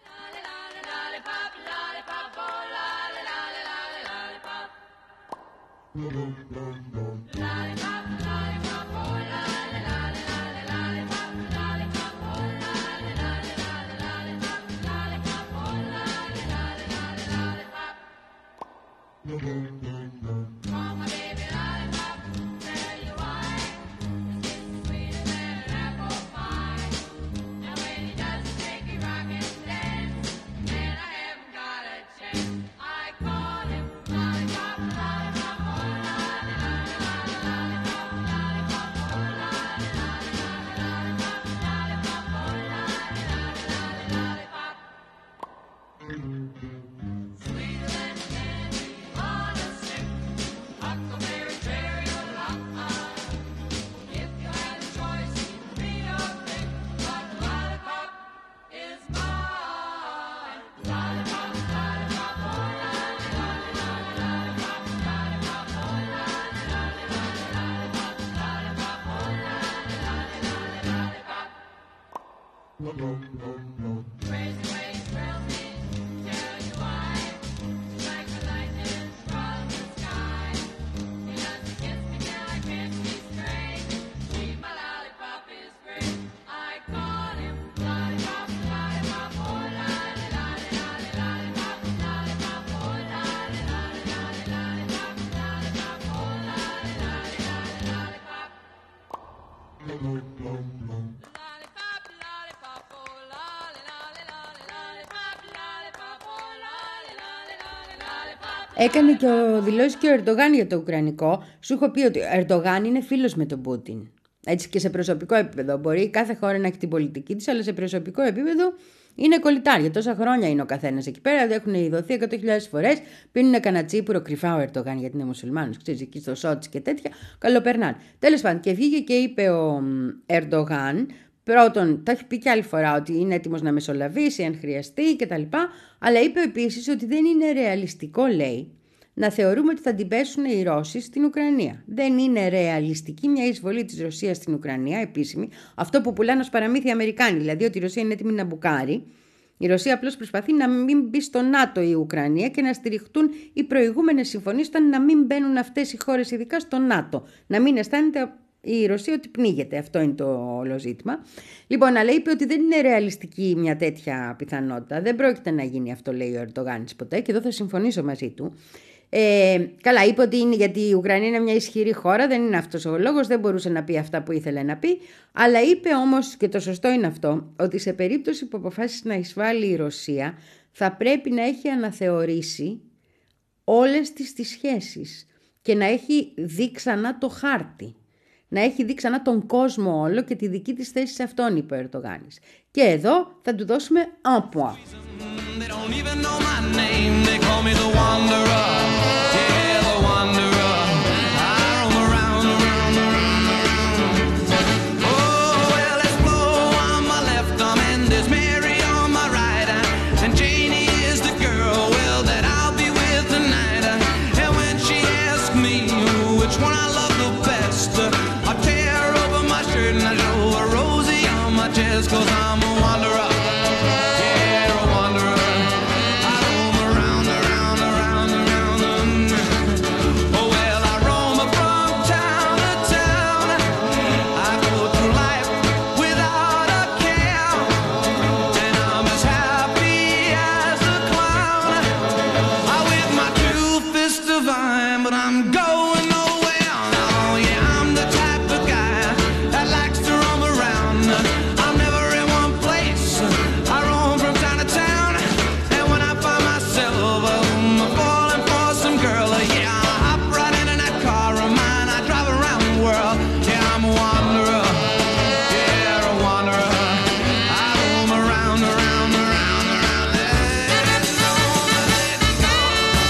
Speaker 2: Έκανε και ο δηλώσει και ο Ερντογάν για το Ουκρανικό. Σου έχω πει ότι ο Ερντογάν είναι φίλος με τον Πούτιν. Έτσι και σε προσωπικό επίπεδο. Μπορεί κάθε χώρα να έχει την πολιτική της, αλλά σε προσωπικό επίπεδο είναι κολλητάρια. Τόσα χρόνια είναι ο καθένας εκεί πέρα. Έχουν ειδωθεί εκατό χιλιάδες φορές. Πίνουν κανένα τσίπουρο κρυφά ο Ερντογάν, γιατί είναι μουσουλμάνος. Ξέρεις, εκεί στο Σότσι και τέτοια. Καλοπερνάνε. Τέλος πάντων, και βγήκε και είπε ο Ερντογάν. Πρώτον, το έχει πει και άλλη φορά ότι είναι έτοιμος να μεσολαβήσει αν χρειαστεί κτλ. Αλλά είπε επίσης ότι δεν είναι ρεαλιστικό, λέει, να θεωρούμε ότι θα την πέσουν οι Ρώσοι στην Ουκρανία. Δεν είναι ρεαλιστική μια εισβολή της Ρωσίας στην Ουκρανία, επίσημη. Αυτό που πουλάνε ως παραμύθι οι Αμερικάνοι, δηλαδή ότι η Ρωσία είναι έτοιμη να μπουκάρει. Η Ρωσία απλώς προσπαθεί να μην μπει στο ΝΑΤΟ η Ουκρανία και να στηριχτούν οι προηγούμενες συμφωνίες, ήταν να μην μπαίνουν αυτές οι χώρες ειδικά στο ΝΑΤΟ. Να μην αισθάνεται η Ρωσία ότι πνίγεται. Αυτό είναι το όλο ζήτημα. Λοιπόν, αλλά είπε ότι δεν είναι ρεαλιστική μια τέτοια πιθανότητα. Δεν πρόκειται να γίνει αυτό, λέει ο Ερντογάνης ποτέ, και εδώ θα συμφωνήσω μαζί του. Ε, καλά, είπε ότι είναι γιατί η Ουκρανία είναι μια ισχυρή χώρα, δεν είναι αυτός ο λόγος, δεν μπορούσε να πει αυτά που ήθελε να πει, αλλά είπε όμως, και το σωστό είναι αυτό, ότι σε περίπτωση που αποφάσισε να εισβάλλει η Ρωσία, θα πρέπει να έχει αναθεωρήσει όλες τις, τις σχέσεις και να έχει δει ξανά το χάρτη. Να έχει δει ξανά τον κόσμο όλο και τη δική της θέση σε αυτόν, είπε ο Ερντογάνης. Και εδώ θα του δώσουμε un point.
Speaker 13: Janie I'm a wanderer. Yeah, a wanderer. I roam around, around, around, around. Oh, well, I roam from town to town. I go through life without a care. And I'm as happy as a clown. I with my two fists divine, but I'm going nowhere. Oh, yeah, I'm the type of guy that likes to roam around. I'm never in one place. I roam from town to town. And when I find myself um, falling for some girl, yeah, I hop right into that car of mine. I drive around the world. Yeah, I'm a wanderer. Yeah, a wanderer. I roam around, around, around, around. Let it go, let it go.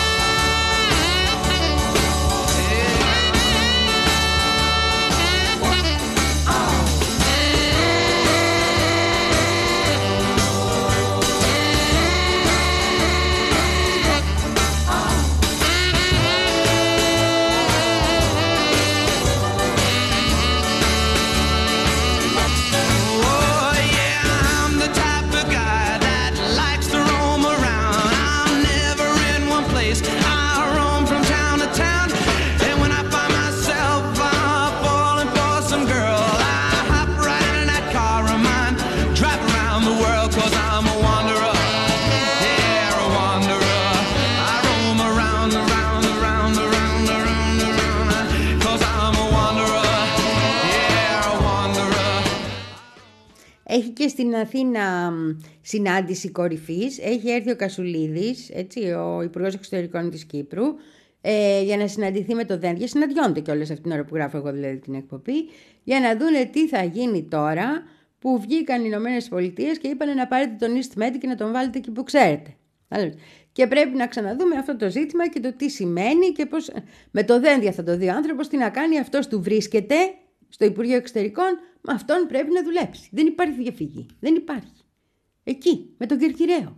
Speaker 13: Oh, yeah, I'm the type of guy that likes to roam around. I'm never in one place. I roam from town to town. And when I find myself uh, falling for some girl, I hop right in that car of mine, drive around the world, 'cause I'm a wanderer. Yeah, a wanderer. I roam around, around, around, around, around, around, 'cause I'm a wanderer. Yeah, a wanderer.
Speaker 2: Έχει και στην Αθήνα μ, συνάντηση κορυφής. Έχει έρθει ο Κασουλίδης, έτσι, ο Υπουργός Εξωτερικών της Κύπρου, ε, για να συναντηθεί με το Δένδια. Συναντιόνται κιόλας αυτήν την ώρα που γράφω εγώ δηλαδή την εκπομπή, για να δούνε τι θα γίνει τώρα που βγήκαν οι Ηνωμένες Πολιτείες και είπαν να πάρετε τον EastMed και να τον βάλετε εκεί που ξέρετε. Και πρέπει να ξαναδούμε αυτό το ζήτημα και το τι σημαίνει και πώς. Με το Δένδια θα το δει ο άνθρωπος, τι να κάνει, αυτός του βρίσκεται στο Υπουργείο Εξωτερικών, με αυτόν πρέπει να δουλέψει. Δεν υπάρχει διαφυγή. Δεν υπάρχει. Εκεί, με τον Κερκυραίο.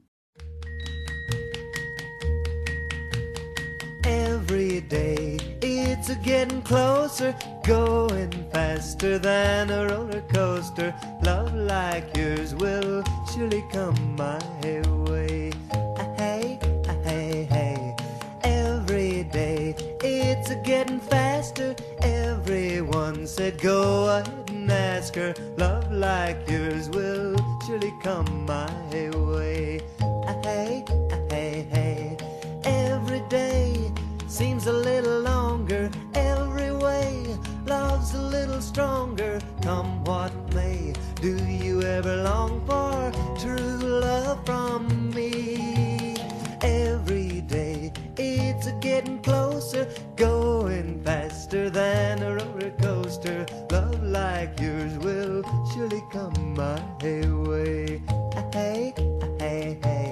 Speaker 14: Every day it's a getting closer, going faster than a roller coaster. Love like yours will surely come my way. Ah, hey, ah, hey, hey. Every day it's a getting faster. Everyone said go ahead and ask her. Love like yours will surely come my way. Ah, hey, ah, hey, hey. Every day seems a little longer. Every way love's a little stronger. Come what may, do you ever long for true love from me? Every day it's a getting closer, going faster than a roller coaster. Love like yours will surely come my way. Ah, hey, ah, hey, hey.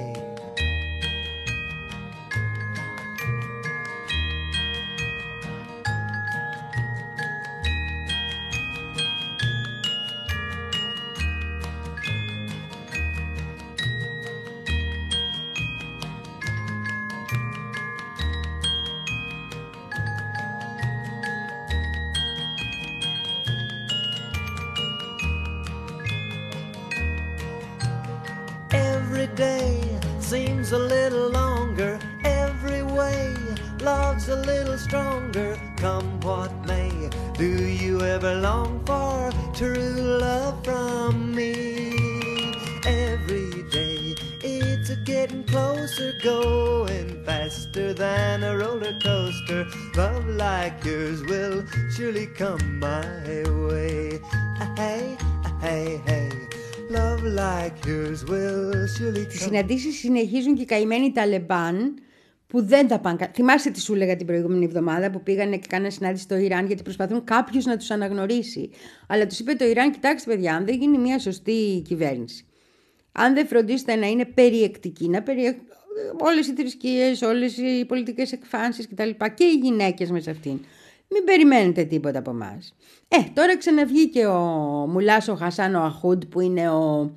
Speaker 14: Every day seems a little longer. Every way love's a little stronger. Come what may, do you ever long for true love from me? Every day it's a getting closer, going faster than a roller coaster. Love like yours will surely come my way. Ah, hey, ah, hey, hey. Love like yours will surely come.
Speaker 2: Τις συναντήσεις συνεχίζουν και οι καημένοι Ταλεμπάν που δεν τα πάνε. Θυμάστε τι σου έλεγα την προηγούμενη εβδομάδα που πήγανε και κάνανε συνάντηση στο Ιράν γιατί προσπαθούν κάποιος να τους αναγνωρίσει. Αλλά τους είπε το Ιράν, κοιτάξτε παιδιά, αν δεν γίνει μια σωστή κυβέρνηση, αν δεν φροντίσετε να είναι περιεκτική, να περιεκ... όλες οι θρησκείες, όλες οι πολιτικές εκφάνσεις κτλ. Και οι γυναίκες μέσα αυτήν, μην περιμένετε τίποτα από εμάς. Ε, τώρα ξαναβγήκε ο Μουλάς ο Χασάν ο Αχούντ που είναι ο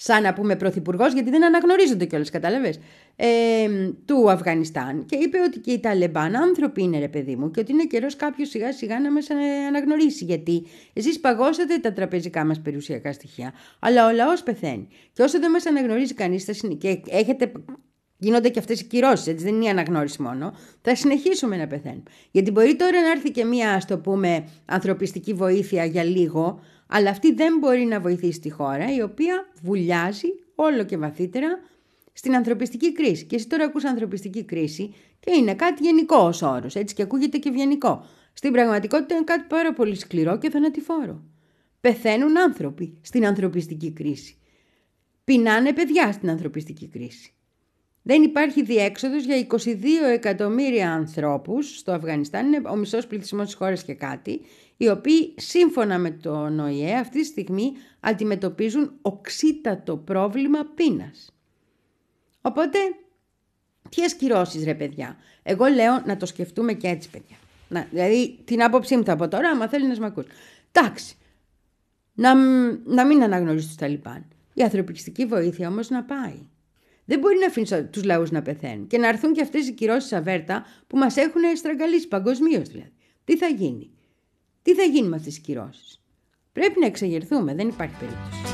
Speaker 2: σαν να πούμε πρωθυπουργός, γιατί δεν αναγνωρίζονται κιόλας, κατάλαβες, ε, του Αφγανιστάν, και είπε ότι και οι Ταλεμπάν άνθρωποι είναι, ρε παιδί μου, και ότι είναι καιρός κάποιος σιγά σιγά να μας αναγνωρίσει, γιατί εσείς παγώσατε τα τραπεζικά μας περιουσιακά στοιχεία, αλλά ο λαός πεθαίνει. Και όσο δεν μας αναγνωρίζει κανείς, θα συνε... και έχετε... γίνονται και αυτές οι κυρώσεις, έτσι, δεν είναι η αναγνώριση μόνο, θα συνεχίσουμε να πεθαίνουμε. Γιατί μπορεί τώρα να έρθει και μία, ας το πούμε, ανθρωπιστική βοήθεια για λίγο, αλλά αυτή δεν μπορεί να βοηθήσει τη χώρα, η οποία βουλιάζει όλο και βαθύτερα στην ανθρωπιστική κρίση. Και εσύ τώρα ακούς ανθρωπιστική κρίση και είναι κάτι γενικό ως όρος, έτσι, και ακούγεται και ευγενικό. Στην πραγματικότητα είναι κάτι πάρα πολύ σκληρό και θανατηφόρο. Πεθαίνουν άνθρωποι στην ανθρωπιστική κρίση. Πεινάνε παιδιά στην ανθρωπιστική κρίση. Δεν υπάρχει διέξοδος για είκοσι δύο εκατομμύρια ανθρώπους στο Αφγανιστάν, είναι ο μισός πληθυσμός της χώρας και κάτι, οι οποίοι σύμφωνα με τον Ο Η Ε αυτή τη στιγμή αντιμετωπίζουν οξύτατο πρόβλημα πείνας. Οπότε, ποιες κυρώσεις, ρε παιδιά? Εγώ λέω να το σκεφτούμε και έτσι, παιδιά. Να, δηλαδή την άποψή μου θα πω τώρα, άμα θέλει να μ' ακούς. Εντάξει, να, να μην αναγνωρίσει τους Ταλιμπάν. Η ανθρωπιστική βοήθεια όμως να πάει. Δεν μπορεί να αφήνει τους λαούς να πεθαίνουν και να έρθουν και αυτές οι κυρώσεις αβέρτα που μας έχουν στραγγαλίσει παγκοσμίως δηλαδή. Τι θα γίνει? Τι θα γίνει με αυτές τις κυρώσεις? Πρέπει να εξεγερθούμε, δεν υπάρχει περίπτωση.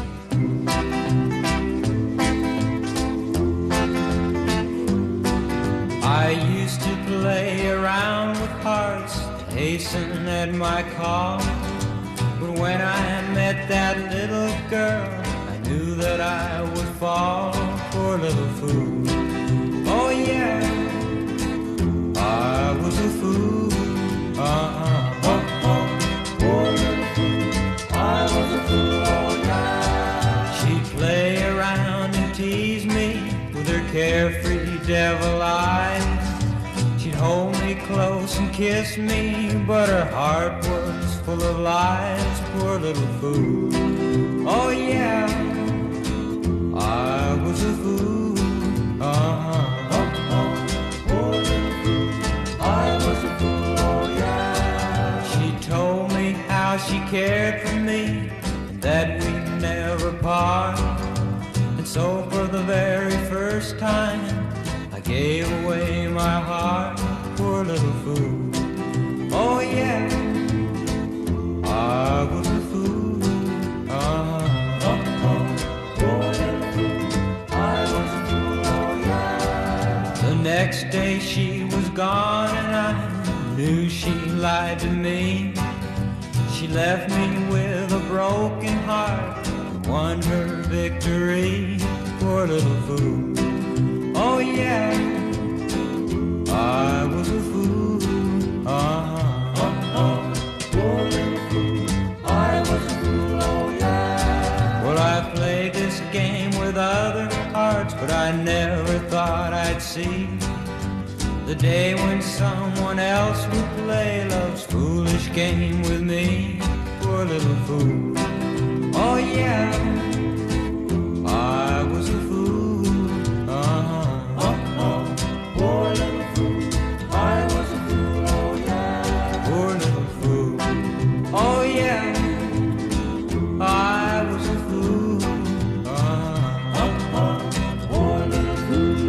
Speaker 12: I used to play around with hearts, hasten at my call. But when I met that little girl, I knew that I would fall. Poor little fool. Oh yeah, I was a fool. Uh-huh. Oh, oh. Poor little fool. I was a fool. Oh yeah. She'd play around and tease me with her carefree devil eyes. She'd hold me close and kiss me, but her heart was full of lies. Poor little fool. Oh yeah, I was a fool. Uh-huh. Oh, oh. Poor little fool. I was a fool. Oh yeah. She told me how she cared for me and that we'd never part. And so for the very first time I gave away my heart. Poor little fool. Oh yeah, I was a fool. Uh-huh. Oh, oh. Poor little fool. I was a fool. Oh yeah. The next day she was gone and I knew she lied to me. She left me with a broken heart, won her victory. Poor little fool. Oh yeah, I was a fool. Uh-huh. Oh, oh. Poor little fool. I was a fool. Oh yeah. Well, I played this game with other hearts, but I never thought I'd see the day when someone else would play love's foolish game with me. Poor little fool. Oh yeah, I was a fool. Uh-huh. Oh, oh. Poor little fool. I was a fool. Oh yeah. Poor little fool. Oh yeah, I was a fool. Uh-huh. Oh, oh. Poor little fool.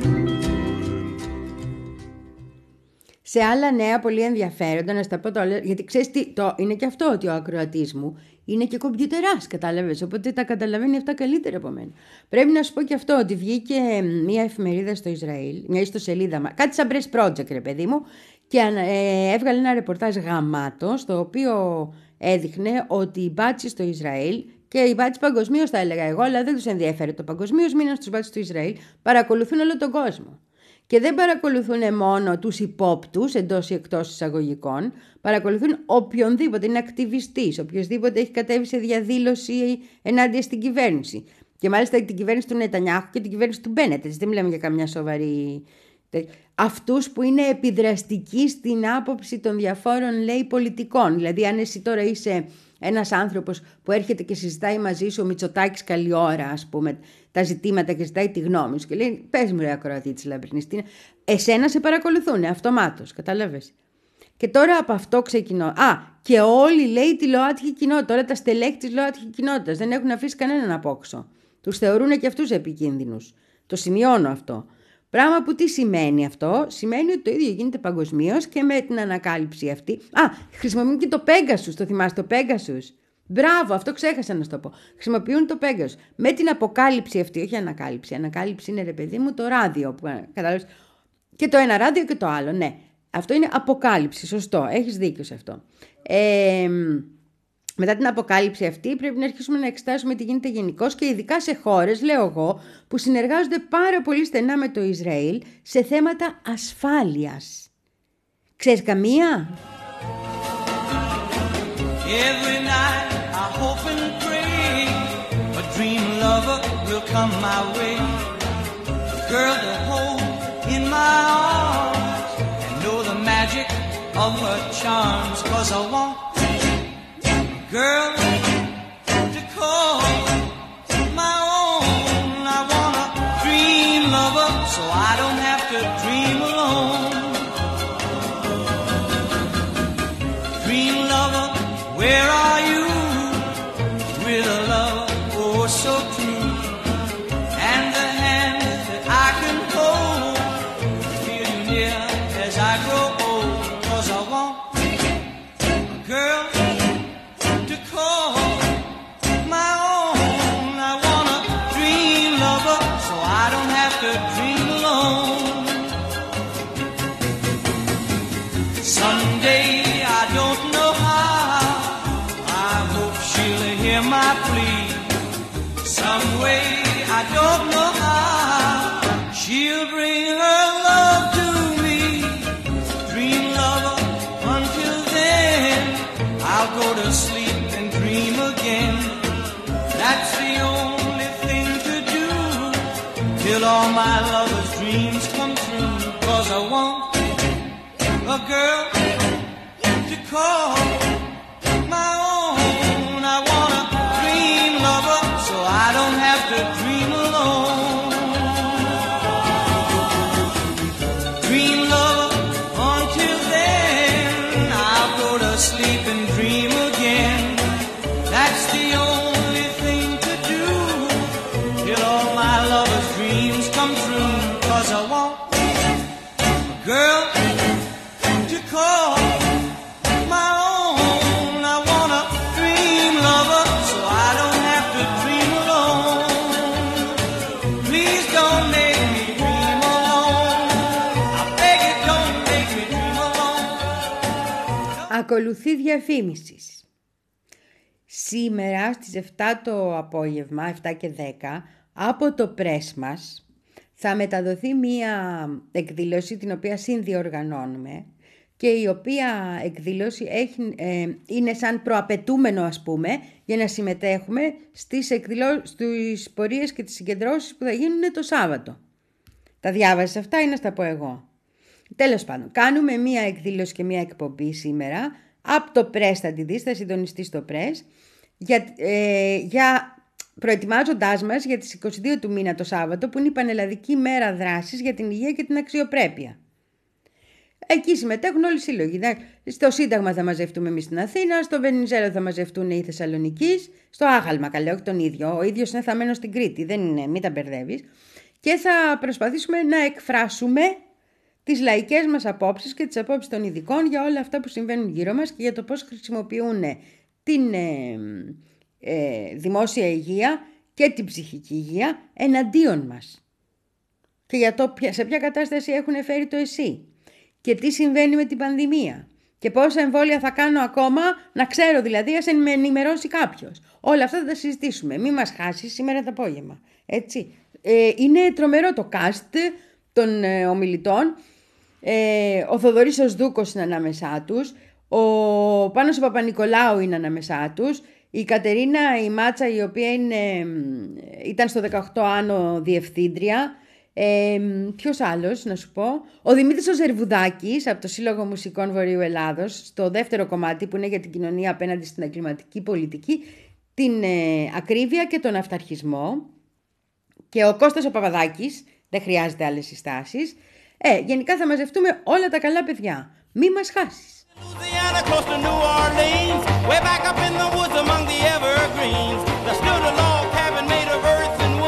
Speaker 2: Σε άλλα νέα πολύ ενδιαφέροντα, να στα πω το, γιατί ξέρεις τι, το, είναι και αυτό ότι ο ακροατής μου είναι και κομπιουτεράς, κατάλαβες, οπότε τα καταλαβαίνει αυτά καλύτερα από μένα. Πρέπει να σου πω και αυτό, ότι βγήκε μια εφημερίδα στο Ισραήλ, μια ιστοσελίδα, κάτι σαν Press Project, ρε παιδί μου, και ε, έβγαλε ένα ρεπορτάζ γαμάτο, στο οποίο έδειχνε ότι οι μπάτσοι στο Ισραήλ, και οι μπάτσοι παγκοσμίως θα έλεγα εγώ, αλλά δεν τους ενδιαφέρει το παγκοσμίως μήνα στους μπάτσους του Ισραήλ, παρακολουθούν όλο τον κόσμο. Και δεν παρακολουθούν μόνο τους υπόπτους εντός ή εκτός εισαγωγικών, παρακολουθούν οποιονδήποτε είναι ακτιβιστής, οποιοσδήποτε έχει κατέβει σε διαδήλωση ενάντια στην κυβέρνηση. Και μάλιστα την κυβέρνηση του Νετανιάχου και την κυβέρνηση του Μπένετ, δεν μιλάμε για καμιά σοβαρή... Αυτούς που είναι επιδραστικοί στην άποψη των διαφόρων, λέει, πολιτικών. Δηλαδή αν εσύ τώρα είσαι ένας άνθρωπος που έρχεται και συζητάει μαζί σου, ο Μητσοτάκης καλή ώρα, ας πούμε, τα ζητήματα και ζητάει τη γνώμη σου και λέει πες μου ρε ακροατή της Λαμπρινής, εσένα σε παρακολουθούν αυτομάτως, κατάλαβες. Και τώρα από αυτό ξεκινώ. Α, και όλοι, λέει, τη ΛΟΑΤΚΙ κοινότητα, τώρα τα στελέχη της ΛΟΑΤΚΙ κοινότητας δεν έχουν αφήσει κανέναν απόξω. Τους θεωρούν και αυτούς επικίνδυνους. Το σημειώνω αυτό. Πράγμα που τι σημαίνει αυτό? Σημαίνει ότι το ίδιο γίνεται παγκοσμίως και με την ανακάλυψη αυτή. Α, χρησιμοποιούν και το Pegasus, το θυμάστε το Pegasus? Μπράβο, αυτό ξέχασα να σου το πω. Χρησιμοποιούν το Pegasus. Με την αποκάλυψη αυτή, όχι ανακάλυψη. Ανακάλυψη είναι, ρε παιδί μου, το ράδιο. Που, κατάλαβες. Και το ένα ράδιο και το άλλο, ναι. Αυτό είναι αποκάλυψη, σωστό. Έχεις δίκιο σε αυτό. Ε, μετά την αποκάλυψη αυτή πρέπει να αρχίσουμε να εξετάσουμε τι γίνεται γενικώς και ειδικά σε χώρες, λέω εγώ, που συνεργάζονται πάρα πολύ στενά με το Ισραήλ σε θέματα ασφάλειας. Ξέρεις καμία?
Speaker 12: Every night I hope and pray a dream lover will come my way. A girl to hold in my arms and know the magic of her charms. 'Cause I want a girl to call my own. I want a dream lover so I don't have to dream alone. Dream lover, where are you, with a love oh so true, and the hand that I can hold, feel you near as I grow old. 'Cause I want a girl to call my own. I want a dream lover so I don't have to dream alone. Someday I don't know how, I hope she'll hear my plea. Some way, I don't know how, she'll bring her love to me. Dream lover, until then, I'll go to sleep and dream again. That's the only thing to do, till all my lover's dreams come true. 'Cause I want a girl to call my own. I want a dream lover so I don't have to dream alone. Dream lover, until then I'll go to sleep and dream again. That's the only thing to do, till all my lover's dreams come true. 'Cause I want a girl to call my own. I want a dream lover so I don't have to dream alone. Please don't make me dream alone. I beg you, don't make me dream alone.
Speaker 2: Ακολουθεί διαφήμιση. Σήμερα στις εφτά το απόγευμα, εφτά και δέκα, από το πρες μας θα μεταδοθεί μία εκδήλωση την οποία συνδιοργανώνουμε και η οποία εκδήλωση έχει, ε, είναι σαν προαπαιτούμενο, ας πούμε, για να συμμετέχουμε στις, εκδηλώ... στις πορείες και τις συγκεντρώσεις που θα γίνουν το Σάββατο. Τα διάβασες αυτά ή να στα πω εγώ? Τέλος πάντων, κάνουμε μία εκδήλωση και μία εκπομπή σήμερα, από το πρες θα τη δεις, θα συντονιστεί στο πρες, για, ε, για προετοιμάζοντάς μας για τις είκοσι δύο του μήνα το Σάββατο, που είναι η Πανελλαδική Μέρα Δράσης για την Υγεία και την Αξιοπρέπεια. Εκεί συμμετέχουν όλοι οι σύλλογοι. Στο Σύνταγμα θα μαζευτούμε εμείς στην Αθήνα, στο Βενιζέλο θα μαζευτούν οι Θεσσαλονικής, στο Άγαλμα, καλέ, όχι τον ίδιο. Ο ίδιος είναι θαμμένος στην Κρήτη, δεν είναι, μην τα μπερδεύεις. Και θα προσπαθήσουμε να εκφράσουμε τις λαϊκές μας απόψεις και τις απόψεις των ειδικών για όλα αυτά που συμβαίνουν γύρω μας και για το πώς χρησιμοποιούν την ε, ε, δημόσια υγεία και την ψυχική υγεία εναντίον μας. Και για το σε ποια κατάσταση έχουν φέρει το ΕΣΥ. Και τι συμβαίνει με την πανδημία. Και πόσα εμβόλια θα κάνω ακόμα, να ξέρω δηλαδή, ας με ενημερώσει κάποιος. Όλα αυτά θα τα συζητήσουμε. Μη μας χάσει σήμερα το απόγευμα. Έτσι. Ε, είναι τρομερό το cast των ε, ομιλητών. Ε, ο Θοδωρής ο Σδούκος είναι ανάμεσά τους. Ο Πάνος ο Παπα-Νικολάου είναι ανάμεσά τους. Η Κατερίνα η Μάτσα, η οποία είναι, ήταν στο δεκαοκτώ Άνω διευθύντρια. Ε, ποιος άλλος να σου πω? Ο Δημήτρης ο Ζερβουδάκης από το Σύλλογο Μουσικών Βορείου Ελλάδος, στο δεύτερο κομμάτι που είναι για την κοινωνία απέναντι στην εγκληματική πολιτική, την ε, ακρίβεια και τον αυταρχισμό. Και ο Κώστας ο Παπαδάκης, δεν χρειάζεται άλλες συστάσεις. Ε, γενικά θα μαζευτούμε όλα τα καλά παιδιά. Μη μας χάσεις.
Speaker 15: Louisiana, close to New Orleans, way back up in the woods among the evergreens, there stood a log cabin made of earth and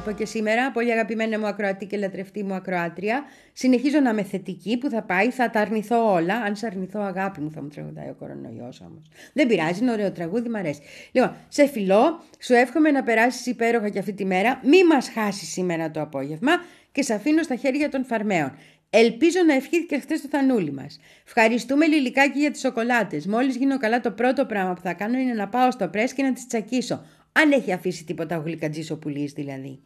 Speaker 2: πω και σήμερα, πολύ αγαπημένη μου ακροατή και λατρευτή μου ακροάτρια. Συνεχίζω να είμαι θετική, που θα πάει, θα τα αρνηθώ όλα. Αν σε αρνηθώ, αγάπη μου, θα μου τραγουδάει ο κορονοϊός όμως. Δεν πειράζει, είναι ωραίο τραγούδι, μ' αρέσει. Λοιπόν, σε φιλώ, σου εύχομαι να περάσεις υπέροχα και αυτή τη μέρα. Μη μας χάσεις σήμερα το απόγευμα και σε αφήνω στα χέρια των φαρμαίων. Ελπίζω να ευχήθηκε χθες το θανούλι μας. Ευχαριστούμε Λιλικάκη για τις σοκολάτες. Μόλις γίνω καλά, το πρώτο πράγμα που θα κάνω είναι να πάω στο πρέσ και να τις τσακίσω. Αν έχει αφήσει τίποτα ο γλυκατζής ο πουλής δηλαδή.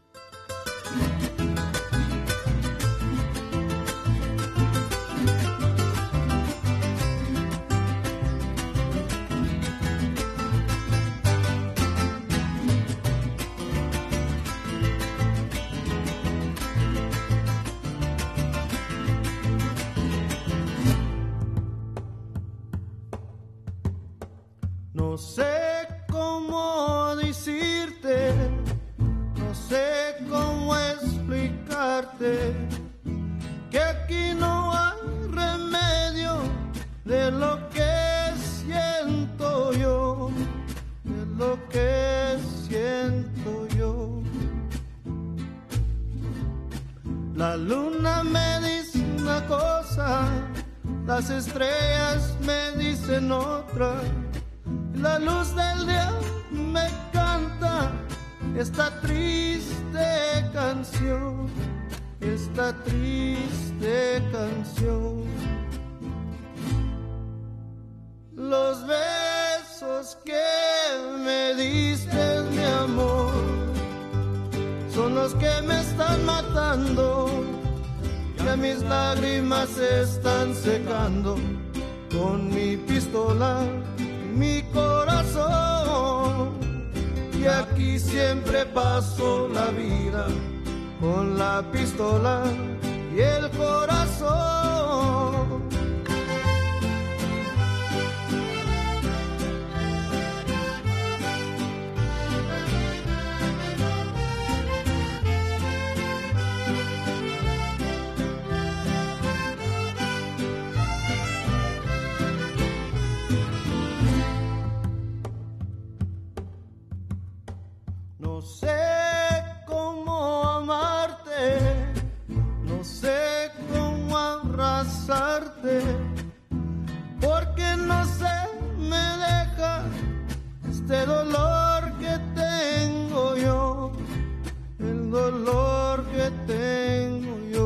Speaker 16: No sé cómo decirte, no sé cómo explicarte que aquí no hay remedio de lo que siento yo, de lo que siento yo. La luna me dice una cosa, las estrellas me dicen otra. La luz del día me canta esta triste canción, esta triste canción. Los besos que me diste, mi amor, son los que me están matando, ya mis lágrimas se están secando con mi pistola. Mi corazón, y aquí siempre paso la vida con la pistola y el corazón. No sé cómo amarte, no sé cómo abrazarte, porque no sé, me deja este dolor que tengo yo, el dolor que tengo yo.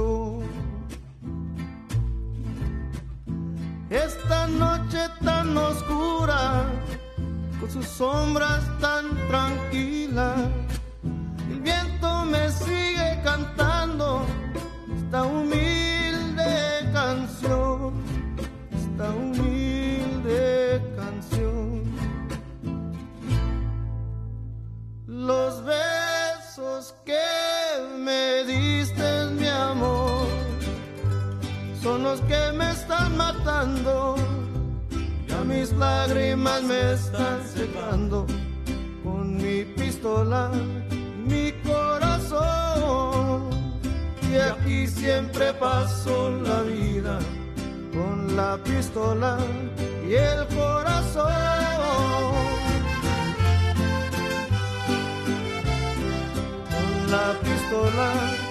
Speaker 16: Esta noche tan oscura, con sus sombras tan tranquilas, el viento me sigue cantando esta humilde canción, esta humilde canción. Los besos que me diste, mi amor, son los que me están matando, ya mis lágrimas me están secando con mi pistola, mi corazón, y aquí siempre paso la vida con la pistola y el corazón, con la pistola